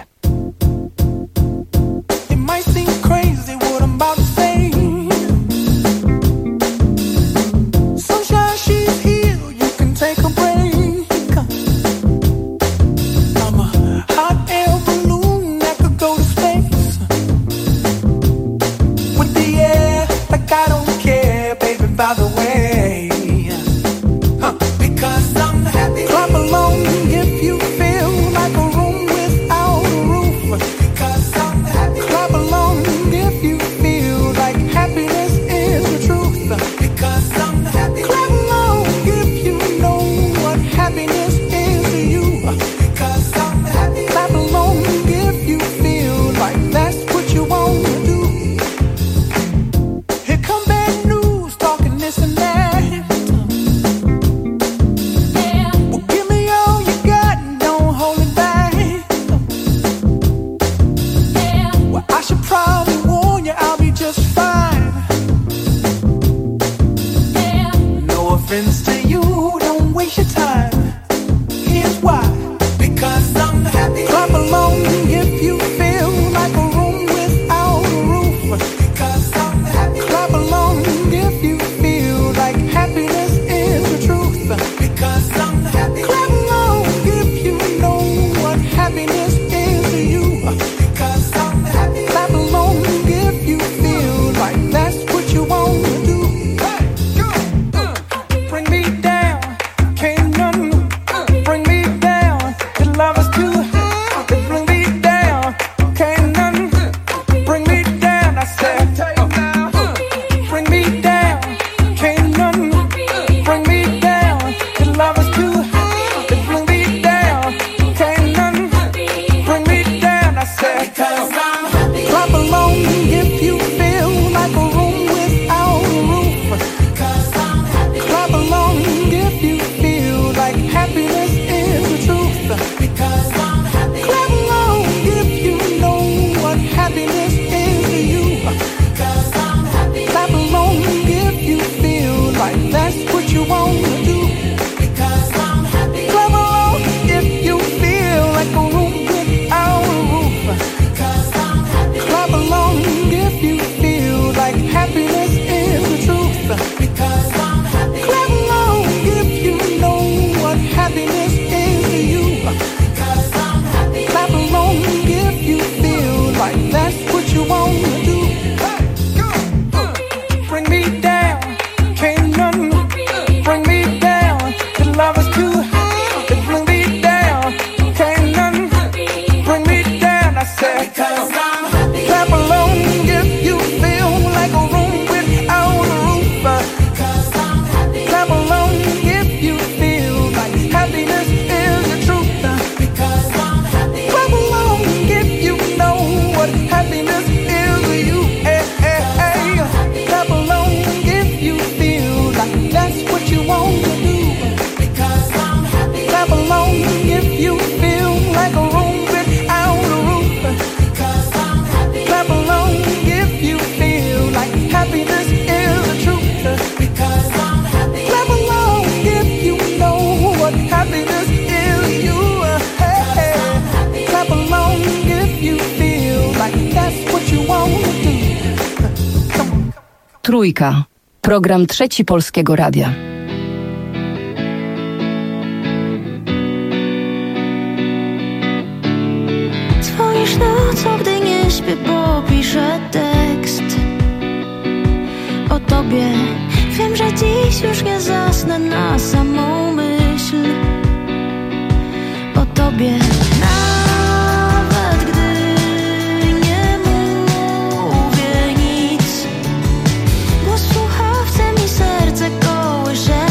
By the way, huh, because said, clap along if you feel like a room without a roof. Clap along if you feel like happiness is the truth. Clap along if you know what happiness is to you. Clap along if you feel like that's what you want to do. Clap along if you feel like a room without a roof. Clap along if you feel like happiness is the truth. Clap along if you know what happiness is to you. Clap along if you feel like that's what you want to do. Bring me down, can't none bring me down. The love is too high to bring me down. Can't none bring me down. I said, clap along if you feel like a room without a roof. Clap along if you feel like happiness is the truth. Clap along if you know what happiness is to you. Hey, hey, hey. Clap along if you feel like that's what you want to do. Clap along if you feel like a room without a roof. Clap along if you feel like happiness is the truth. Clap along if you know what happiness is to you. Hey, hey. Clap along if you feel like that's what you want to do. Trójka. Program Trzeci Polskiego Radia. Dzwonisz nocą, gdy nie śpię, popiszę tekst o tobie. Wiem, że dziś już nie zasnę na samą myśl o tobie. Nawet gdy nie mówię nic, głos w słuchawce mi serce kołysze.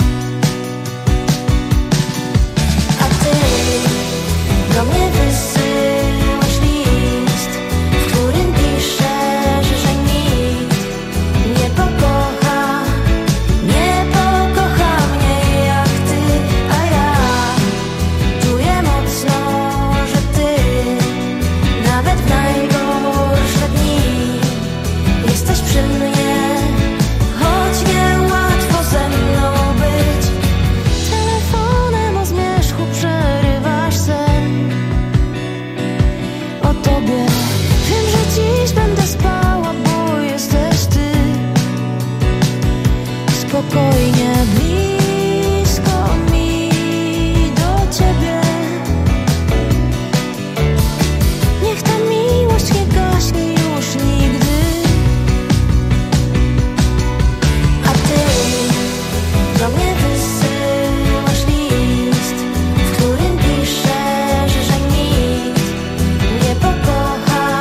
A ty do mnie wysyłasz list, w którym piszesz, że nikt nie pokocha, nie pokocha mnie jak ty, a ja czuję mocno, że ty nawet w najgorsze dni jesteś przy mnie, choć niełatwo ze mną być. Telefonem o zmierzchu przerywasz sen o tobie. Wiem, że dziś będę spała, bo jesteś ty. Spokojnie blisko mi do ciebie. Niech ta miłość nie gaśnie już nigdy. A ty do mnie wysyłasz list, w którym piszesz, że nikt nie pokocha,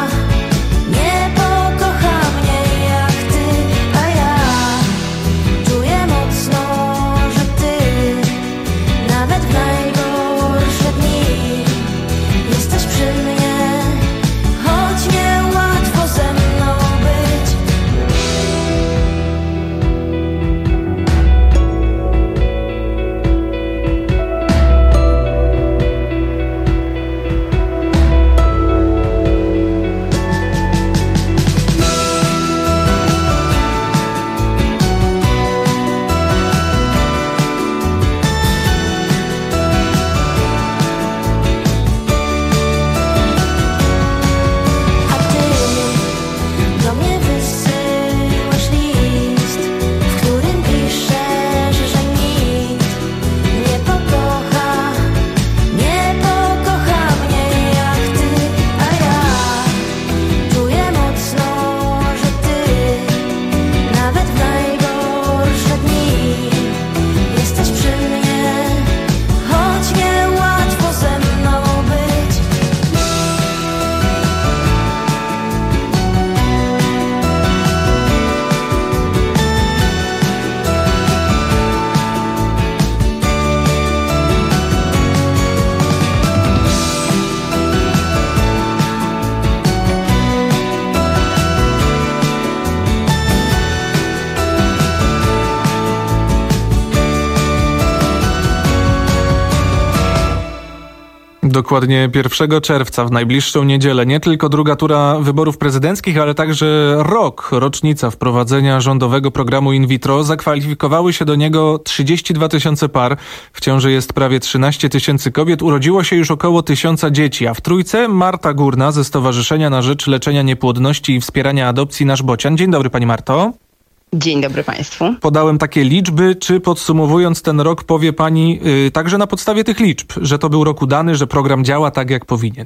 Dokładnie pierwszego czerwca, w najbliższą niedzielę, nie tylko druga tura wyborów prezydenckich, ale także rok, rocznica wprowadzenia rządowego programu in vitro. Zakwalifikowały się do niego trzydzieści dwa tysiące par. W ciąży jest prawie trzynaście tysięcy kobiet. Urodziło się już około tysiąca dzieci, a w trójce Marta Górna ze Stowarzyszenia na Rzecz Leczenia Niepłodności i Wspierania Adopcji Nasz Bocian. Dzień dobry, pani Marto. Dzień dobry Państwu. Podałem takie liczby. Czy podsumowując ten rok powie pani yy, także na podstawie tych liczb, że to był rok udany, że program działa tak jak powinien?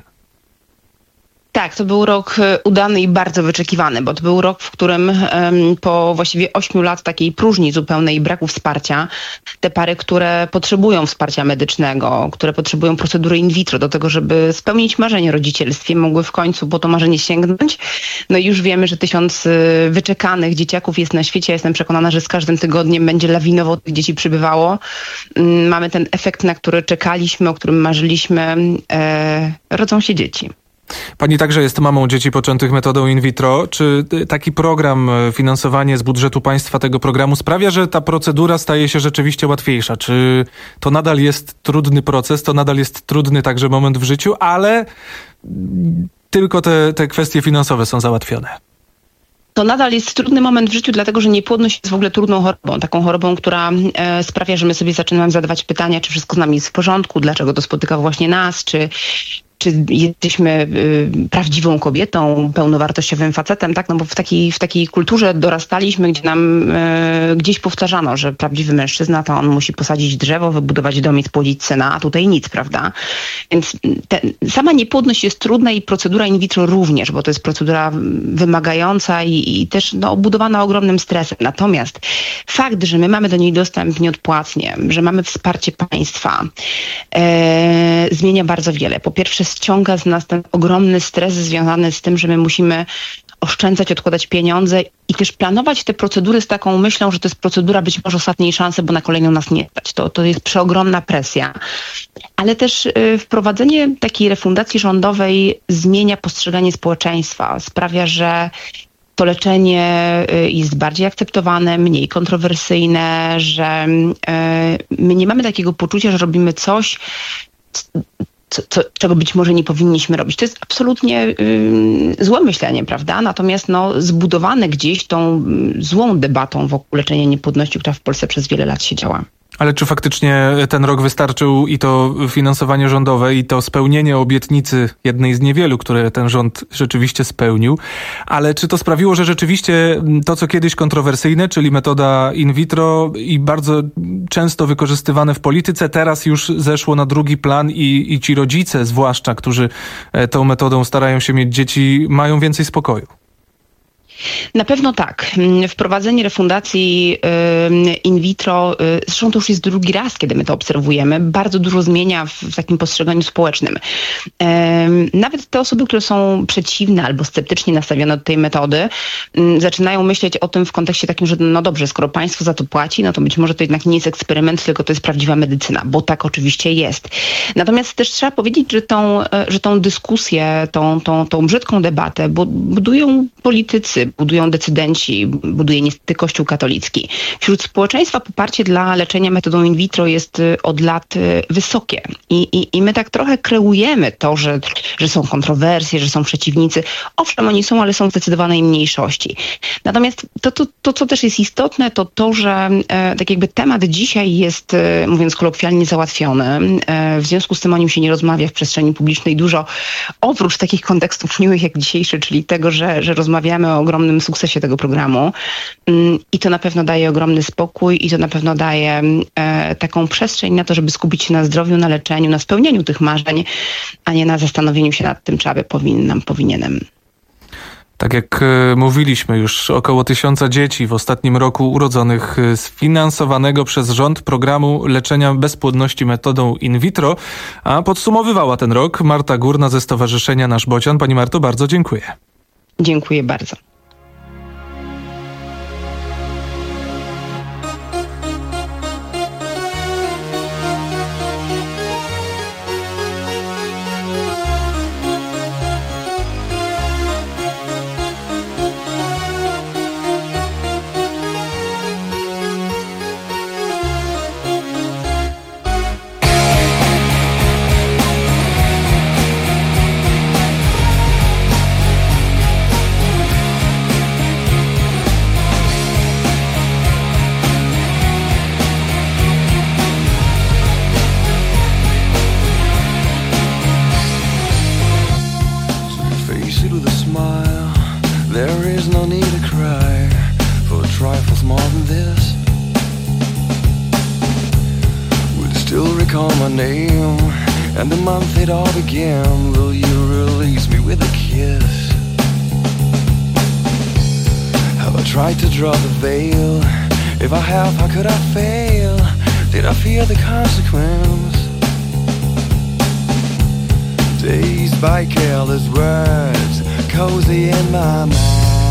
Tak, to był rok udany i bardzo wyczekiwany, bo to był rok, w którym um, po właściwie ośmiu lat takiej próżni zupełnej i braku wsparcia, te pary, które potrzebują wsparcia medycznego, które potrzebują procedury in vitro do tego, żeby spełnić marzenie o rodzicielstwie, mogły w końcu po to marzenie sięgnąć. No i już wiemy, że tysiąc wyczekanych dzieciaków jest na świecie. Ja jestem przekonana, że z każdym tygodniem będzie lawinowo tych dzieci przybywało. Um, mamy ten efekt, na który czekaliśmy, o którym marzyliśmy. E, rodzą się dzieci. Pani także jest mamą dzieci poczętych metodą in vitro. Czy taki program, finansowanie z budżetu państwa tego programu sprawia, że ta procedura staje się rzeczywiście łatwiejsza? Czy to nadal jest trudny proces, to nadal jest trudny także moment w życiu, ale tylko te, te kwestie finansowe są załatwione? To nadal jest trudny moment w życiu, dlatego że niepłodność jest w ogóle trudną chorobą. Taką chorobą, która e, sprawia, że my sobie zaczynamy zadawać pytania, czy wszystko z nami jest w porządku, dlaczego to spotyka właśnie nas, czy... czy jesteśmy y, prawdziwą kobietą, pełnowartościowym facetem, tak? No bo w takiej, w takiej kulturze dorastaliśmy, gdzie nam y, gdzieś powtarzano, że prawdziwy mężczyzna to on musi posadzić drzewo, wybudować dom i spłodzić syna, a tutaj nic, prawda? Więc te, sama niepłodność jest trudna i procedura in vitro również, bo to jest procedura wymagająca i, i też no, obudowana ogromnym stresem. Natomiast fakt, że my mamy do niej dostęp nieodpłatnie, że mamy wsparcie państwa, e, zmienia bardzo wiele. Po pierwsze, ściąga z nas ten ogromny stres związany z tym, że my musimy oszczędzać, odkładać pieniądze i też planować te procedury z taką myślą, że to jest procedura być może ostatniej szansy, bo na kolejną nas nie stać. To, to jest przeogromna presja. Ale też y, wprowadzenie takiej refundacji rządowej zmienia postrzeganie społeczeństwa. Sprawia, że to leczenie jest bardziej akceptowane, mniej kontrowersyjne, że y, my nie mamy takiego poczucia, że robimy coś, Co, co, czego być może nie powinniśmy robić. To jest absolutnie y, złe myślenie, prawda? Natomiast no, zbudowane gdzieś tą y, złą debatą wokół leczenia niepłodności, która w Polsce przez wiele lat się działa. Ale czy faktycznie ten rok wystarczył i to finansowanie rządowe, i to spełnienie obietnicy, jednej z niewielu, które ten rząd rzeczywiście spełnił, ale czy to sprawiło, że rzeczywiście to, co kiedyś kontrowersyjne, czyli metoda in vitro i bardzo często wykorzystywane w polityce, teraz już zeszło na drugi plan i, i ci rodzice zwłaszcza, którzy tą metodą starają się mieć dzieci, mają więcej spokoju? Na pewno tak. Wprowadzenie refundacji in vitro, zresztą to już jest drugi raz, kiedy my to obserwujemy, bardzo dużo zmienia w, w takim postrzeganiu społecznym. Nawet te osoby, które są przeciwne albo sceptycznie nastawione do tej metody, zaczynają myśleć o tym w kontekście takim, że no dobrze, skoro państwo za to płaci, no to być może to jednak nie jest eksperyment, tylko to jest prawdziwa medycyna, bo tak oczywiście jest. Natomiast też trzeba powiedzieć, że tą, że tą dyskusję, tą, tą, tą brzydką debatę budują politycy, budują decydenci, buduje niestety Kościół katolicki. Wśród społeczeństwa poparcie dla leczenia metodą in vitro jest od lat wysokie. I, i, i my tak trochę kreujemy to, że, że są kontrowersje, że są przeciwnicy. Owszem, oni są, ale są w zdecydowanej mniejszości. Natomiast to, to, to co też jest istotne, to to, że e, tak jakby temat dzisiaj jest, e, mówiąc kolokwialnie, załatwiony. E, w związku z tym o nim się nie rozmawia w przestrzeni publicznej dużo, oprócz takich kontekstów miłych jak dzisiejszy, czyli tego, że, że rozmawiamy o ogromnym sukcesie tego programu i to na pewno daje ogromny spokój i to na pewno daje e, taką przestrzeń na to, żeby skupić się na zdrowiu, na leczeniu, na spełnieniu tych marzeń, a nie na zastanowieniu się nad tym, czy aby powinnam, powinienem. Tak jak mówiliśmy, już około tysiąca dzieci w ostatnim roku urodzonych z finansowanego przez rząd programu leczenia bezpłodności metodą in vitro, a podsumowywała ten rok Marta Górna ze Stowarzyszenia Nasz Bocian. Pani Marto, bardzo dziękuję. Dziękuję bardzo. proceed with a smile. There is no need to cry for trifles more than this. Will you still recall my name and the month it all began? Will you release me with a kiss? Have I tried to draw the veil? If I have, how could I fail? Did I fear the consequence? Dazed by careless words, cozy in my mind.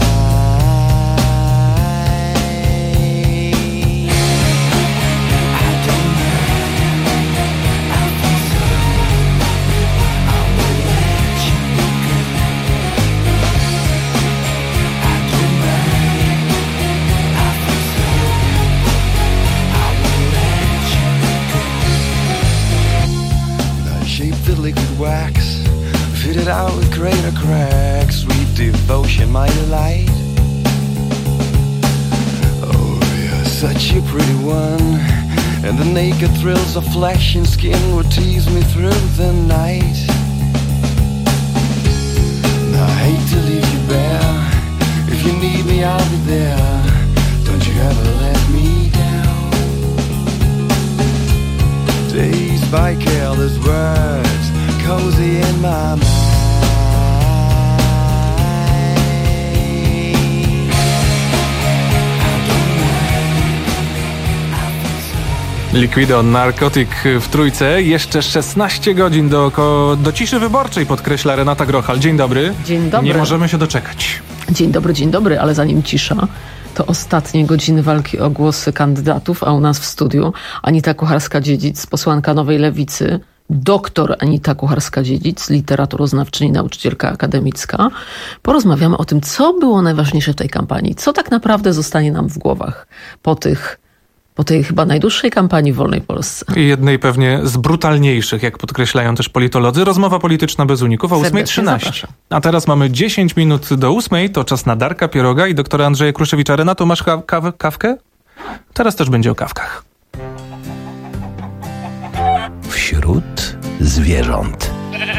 Wax, fitted out with greater cracks, sweet devotion, my delight. Oh, you're such a pretty one, and the naked thrills of flesh and skin would tease me through the night. Now, I hate to leave you bare. If you need me, I'll be there. Don't you ever let me down. Dazed by careless words, cozy in my mind. Liquido, Narcotic w trójce. Jeszcze szesnaście godzin do, do ciszy wyborczej, podkreśla Renata Grochal. Dzień dobry. Dzień dobry. Nie możemy się doczekać. Dzień dobry, dzień dobry, ale zanim cisza, to ostatnie godziny walki o głosy kandydatów, a u nas w studiu Anita Kucharska-Dziedzic, posłanka Nowej Lewicy, doktor Anita Kucharska-Dziedzic, literaturoznawczyni, nauczycielka akademicka. Porozmawiamy o tym, co było najważniejsze w tej kampanii, co tak naprawdę zostanie nam w głowach po tych po tej chyba najdłuższej kampanii w wolnej Polsce. I jednej pewnie z brutalniejszych, jak podkreślają też politolodzy. Rozmowa polityczna bez uników o ósma trzynaście. A teraz mamy dziesięć minut do ósmej, to czas na Darka Pieroga i doktora Andrzeja Kruszewicza. Renato, masz ka- kaw- kawkę? Teraz też będzie o kawkach. Wśród zwierząt.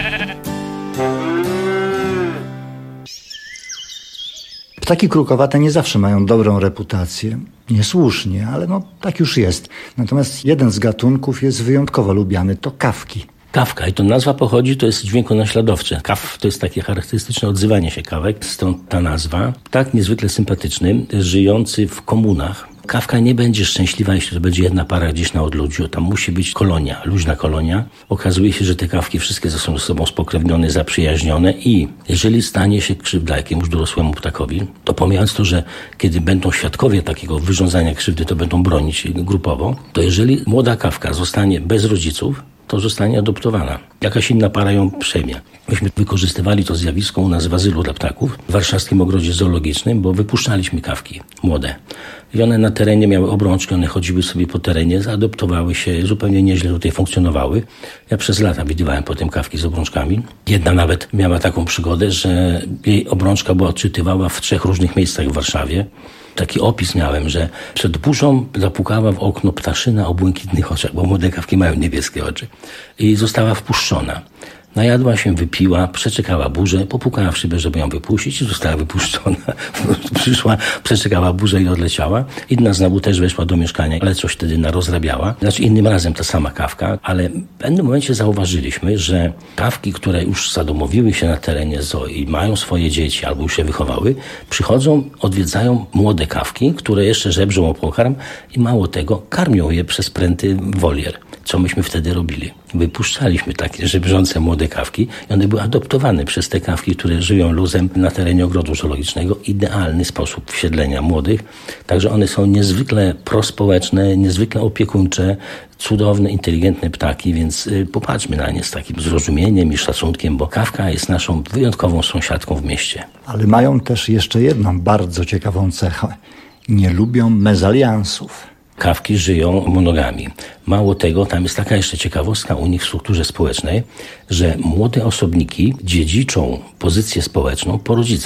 Ptaki krukowate nie zawsze mają dobrą reputację. Niesłusznie, ale no tak już jest. Natomiast jeden z gatunków jest wyjątkowo lubiany, to kawki. Kawka, i to nazwa pochodzi, to jest dźwiękonaśladowcze. Kaw to jest takie charakterystyczne odzywanie się kawek, stąd ta nazwa. Ptak niezwykle sympatyczny, żyjący w komunach. Kawka nie będzie szczęśliwa, jeśli to będzie jedna para gdzieś na odludziu. Tam musi być kolonia, luźna kolonia. Okazuje się, że te kawki wszystkie są ze sobą spokrewnione, zaprzyjaźnione i jeżeli stanie się krzywda jakiemuś dorosłemu ptakowi, to pomijając to, że kiedy będą świadkowie takiego wyrządzania krzywdy, to będą bronić grupowo, to jeżeli młoda kawka zostanie bez rodziców, to zostanie adoptowana. Jakaś inna para ją przejmie. Myśmy wykorzystywali to zjawisko u nas w azylu dla ptaków w warszawskim ogrodzie zoologicznym, bo wypuszczaliśmy kawki młode. I one na terenie miały obrączki, one chodziły sobie po terenie, zaadoptowały się, zupełnie nieźle tutaj funkcjonowały. Ja przez lata widywałem potem kawki z obrączkami. Jedna nawet miała taką przygodę, że jej obrączka była odczytywała w trzech różnych miejscach w Warszawie. Taki opis miałem, że przed burzą zapukała w okno ptaszyna o błękitnych oczach, bo młode kawki mają niebieskie oczy. I została wpuszczona. Najadła się, wypiła, przeczekała burzę, popukała w szybę, żeby ją wypuścić i została wypuszczona. Przyszła, przeczekała burzę i odleciała. Inna znowu też weszła do mieszkania, ale coś wtedy narozrabiała. Znaczy innym razem ta sama kawka, ale w pewnym momencie zauważyliśmy, że kawki, które już zadomowiły się na terenie zoo i mają swoje dzieci albo już się wychowały, przychodzą, odwiedzają młode kawki, które jeszcze żebrzą o pokarm i mało tego, karmią je przez pręty wolier. Co myśmy wtedy robili? Wypuszczaliśmy takie żebrzące młode kawki i one były adoptowane przez te kawki, które żyją luzem na terenie ogrodu zoologicznego. Idealny sposób wsiedlenia młodych. Także one są niezwykle prospołeczne, niezwykle opiekuńcze, cudowne, inteligentne ptaki, więc popatrzmy na nie z takim zrozumieniem i szacunkiem, bo kawka jest naszą wyjątkową sąsiadką w mieście. Ale mają też jeszcze jedną bardzo ciekawą cechę. Nie lubią mezaliansów. Kawki żyją monogami. Mało tego, tam jest taka jeszcze ciekawostka u nich w strukturze społecznej, że młode osobniki dziedziczą pozycję społeczną po rodzicach.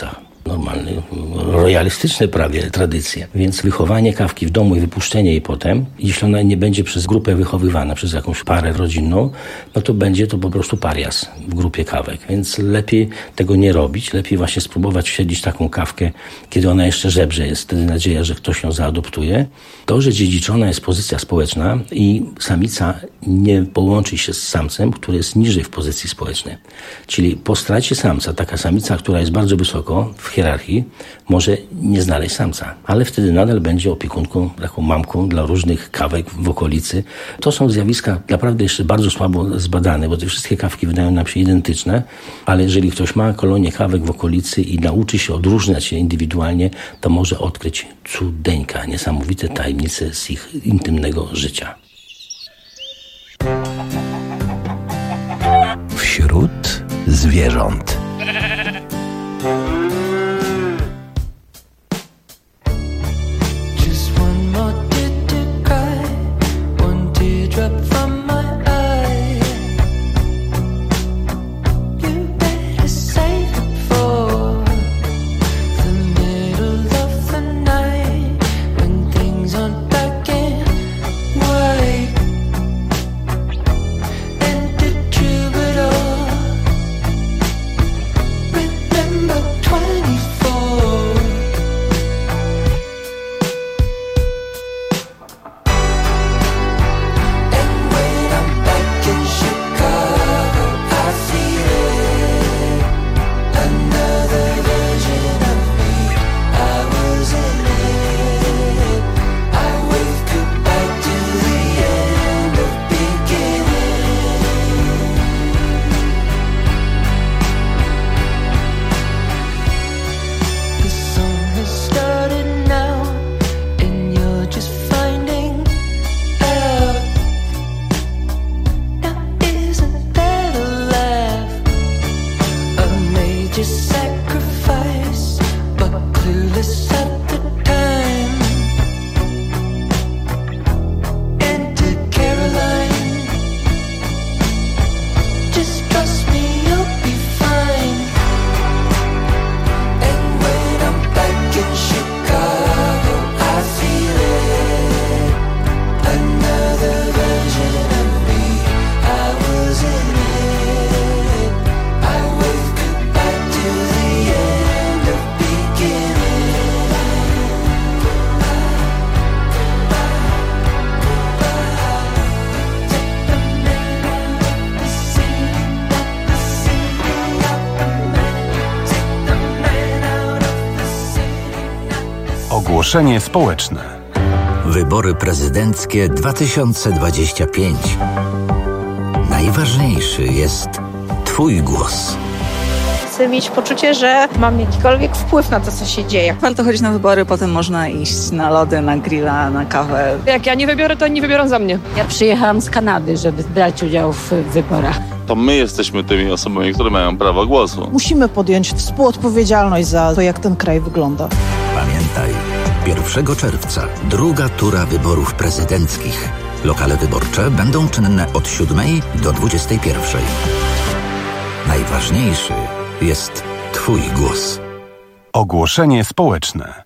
normalny, royalistyczne prawie tradycje. Więc wychowanie kawki w domu i wypuszczenie jej potem, jeśli ona nie będzie przez grupę wychowywana, przez jakąś parę rodzinną, no to będzie to po prostu parias w grupie kawek. Więc lepiej tego nie robić, lepiej właśnie spróbować wsiedzieć taką kawkę, kiedy ona jeszcze żebrze, jest wtedy nadzieja, że ktoś ją zaadoptuje. To, że dziedziczona jest pozycja społeczna i samica nie połączy się z samcem, który jest niżej w pozycji społecznej. Czyli po stracie samca, taka samica, która jest bardzo wysoko w hierarchii, może nie znaleźć samca, ale wtedy nadal będzie opiekunką, taką mamką dla różnych kawek w okolicy. To są zjawiska naprawdę jeszcze bardzo słabo zbadane, bo te wszystkie kawki wydają nam się identyczne, ale jeżeli ktoś ma kolonię kawek w okolicy i nauczy się odróżniać je indywidualnie, to może odkryć cudeńka, niesamowite tajemnice z ich intymnego życia. Wśród zwierząt. Just one more tear to cry, one teardrop from my eye. You better save it for the middle of the night, when things aren't black and white. And the troubadour, remember twenty-four. And when I'm back in Chicago, I feel it. Another version of me, I was in it. I wave goodbye to the end of beginning. The song has started now, and you're just finding out. Now isn't that a laugh? A major sacrifice, but clueless at the time. And to Caroline, just trust me, you'll be fine. And when I'm back in Chicago, I feel it. Another version of me, I was in it. I wave goodbye to the end of beginning. Ogłoszenie społeczne. Wybory prezydenckie dwa tysiące dwadzieścia pięć. Najważniejszy jest Twój głos. Chcę mieć poczucie, że mam jakikolwiek wpływ na to, co się dzieje. Warto chodzić na wybory, potem można iść na lody, na grilla, na kawę. Jak ja nie wybiorę, to nie wybiorą za mnie. Ja przyjechałam z Kanady, żeby brać udział w wyborach. To my jesteśmy tymi osobami, które mają prawo głosu. Musimy podjąć współodpowiedzialność za to, jak ten kraj wygląda. Pamiętaj, pierwszego czerwca druga tura wyborów prezydenckich. Lokale wyborcze będą czynne od siódmej do dwudziestej pierwszej. Najważniejszy jest Twój głos. Ogłoszenie społeczne.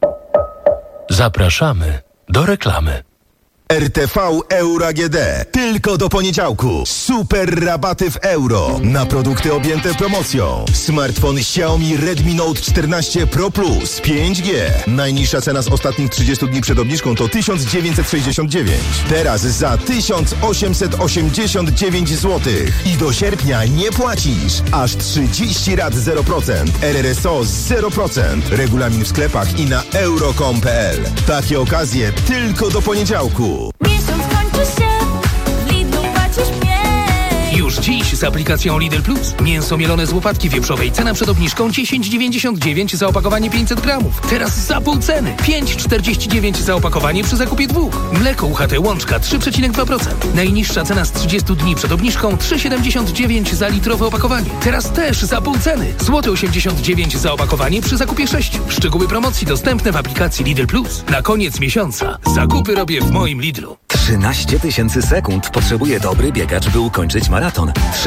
Zapraszamy do reklamy. R T V Euro A G D. Tylko do poniedziałku. Super rabaty w euro na produkty objęte promocją. Smartfon Xiaomi Redmi Note czternaście Pro Plus pięć G. Najniższa cena z ostatnich trzydziestu dni przed obniżką to tysiąc dziewięćset sześćdziesiąt dziewięć. Teraz za tysiąc osiemset osiemdziesiąt dziewięć złotych. I do sierpnia nie płacisz. Aż trzydzieści rat zero procent. R R S O zero procent. Regulamin w sklepach i na euro kropka com kropka p l. Takie okazje tylko do poniedziałku. Miesiąc kończy się, w Lidlu płacisz mniej. Już dziś z aplikacją Lidl Plus. Mięso mielone z łopatki wieprzowej. Cena przed obniżką dziesięć dziewięćdziesiąt dziewięć za opakowanie pięćset gramów. Teraz za pół ceny. pięć czterdzieści dziewięć za opakowanie przy zakupie dwóch. Mleko U H T Łączka trzy przecinek dwa procent. Najniższa cena z trzydziestu dni przed obniżką trzy siedemdziesiąt dziewięć za litrowe opakowanie. Teraz też za pół ceny. Złoty osiemdziesiąt dziewięć za opakowanie przy zakupie sześciu. Szczegóły promocji dostępne w aplikacji Lidl Plus. Na koniec miesiąca zakupy robię w moim Lidlu. trzynaście tysięcy sekund potrzebuje dobry biegacz, by ukończyć maraton.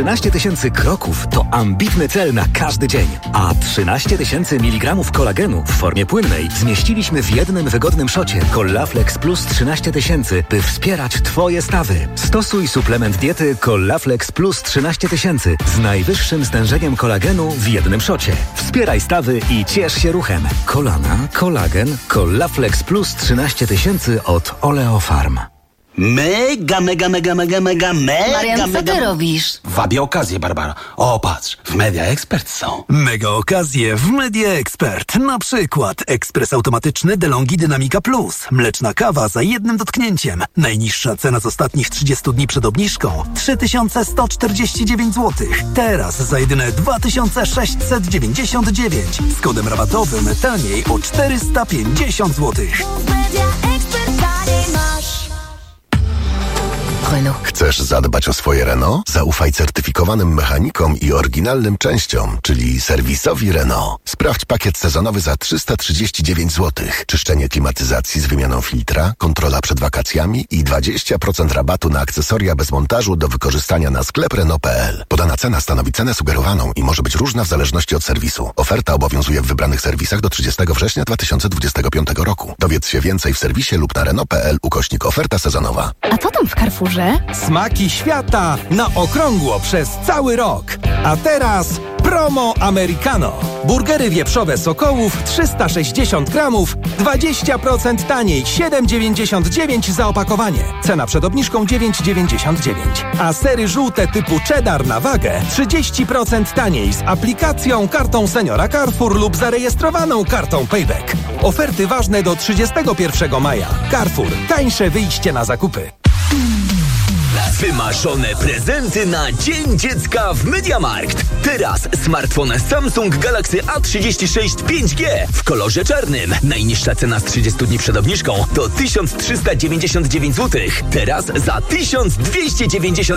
trzynaście tysięcy kroków to ambitny cel na każdy dzień. A trzynaście tysięcy miligramów kolagenu w formie płynnej zmieściliśmy w jednym wygodnym szocie Collaflex Plus trzynaście tysięcy, by wspierać Twoje stawy. Stosuj suplement diety Collaflex Plus trzynaście tysięcy z najwyższym stężeniem kolagenu w jednym szocie. Wspieraj stawy i ciesz się ruchem. Kolana, kolagen, Collaflex Plus trzynaście tysięcy od Oleofarm. Mega, mega, mega, mega, mega, mega, Marian, co mega... ty robisz? Wabię okazję, Barbara. O, patrz, w Media Expert są. Mega okazje w Media Expert. Na przykład ekspres automatyczny DeLonghi Dynamica Plus. Mleczna kawa za jednym dotknięciem. Najniższa cena z ostatnich trzydziestu dni przed obniżką trzy tysiące sto czterdzieści dziewięć złotych. Teraz za jedyne dwa tysiące sześćset dziewięćdziesiąt dziewięć. Z kodem rabatowym taniej o czterysta pięćdziesiąt złotych. Chcesz zadbać o swoje Renault? Zaufaj certyfikowanym mechanikom i oryginalnym częściom, czyli serwisowi Renault. Sprawdź pakiet sezonowy za trzysta trzydzieści dziewięć złotych. Czyszczenie klimatyzacji z wymianą filtra, kontrola przed wakacjami i dwadzieścia procent rabatu na akcesoria bez montażu do wykorzystania na sklep Renault kropka p l. Podana cena stanowi cenę sugerowaną i może być różna w zależności od serwisu. Oferta obowiązuje w wybranych serwisach do trzydziestego września dwa tysiące dwudziestego piątego roku. Dowiedz się więcej w serwisie lub na Renault kropka p l ukośnik oferta sezonowa. A co tam w Carrefourze? Smaki świata na okrągło przez cały rok. A teraz promo Americano. Burgery wieprzowe Sokołów trzysta sześćdziesiąt gramów, dwadzieścia procent taniej, siedem dziewięćdziesiąt dziewięć za opakowanie. Cena przed obniżką dziewięć dziewięćdziesiąt dziewięć. A sery żółte typu cheddar na wagę trzydzieści procent taniej z aplikacją, kartą seniora Carrefour lub zarejestrowaną kartą Payback. Oferty ważne do trzydziestego pierwszego maja. Carrefour. Tańsze wyjście na zakupy. Wymarzone prezenty na Dzień Dziecka w MediaMarkt. Teraz smartfon Samsung Galaxy A trzydzieści sześć pięć G w kolorze czarnym. Najniższa cena z trzydziestu dni przed obniżką to tysiąc trzysta dziewięćdziesiąt dziewięć złotych. Teraz za tysiąc dwieście dziewięćdziesiąt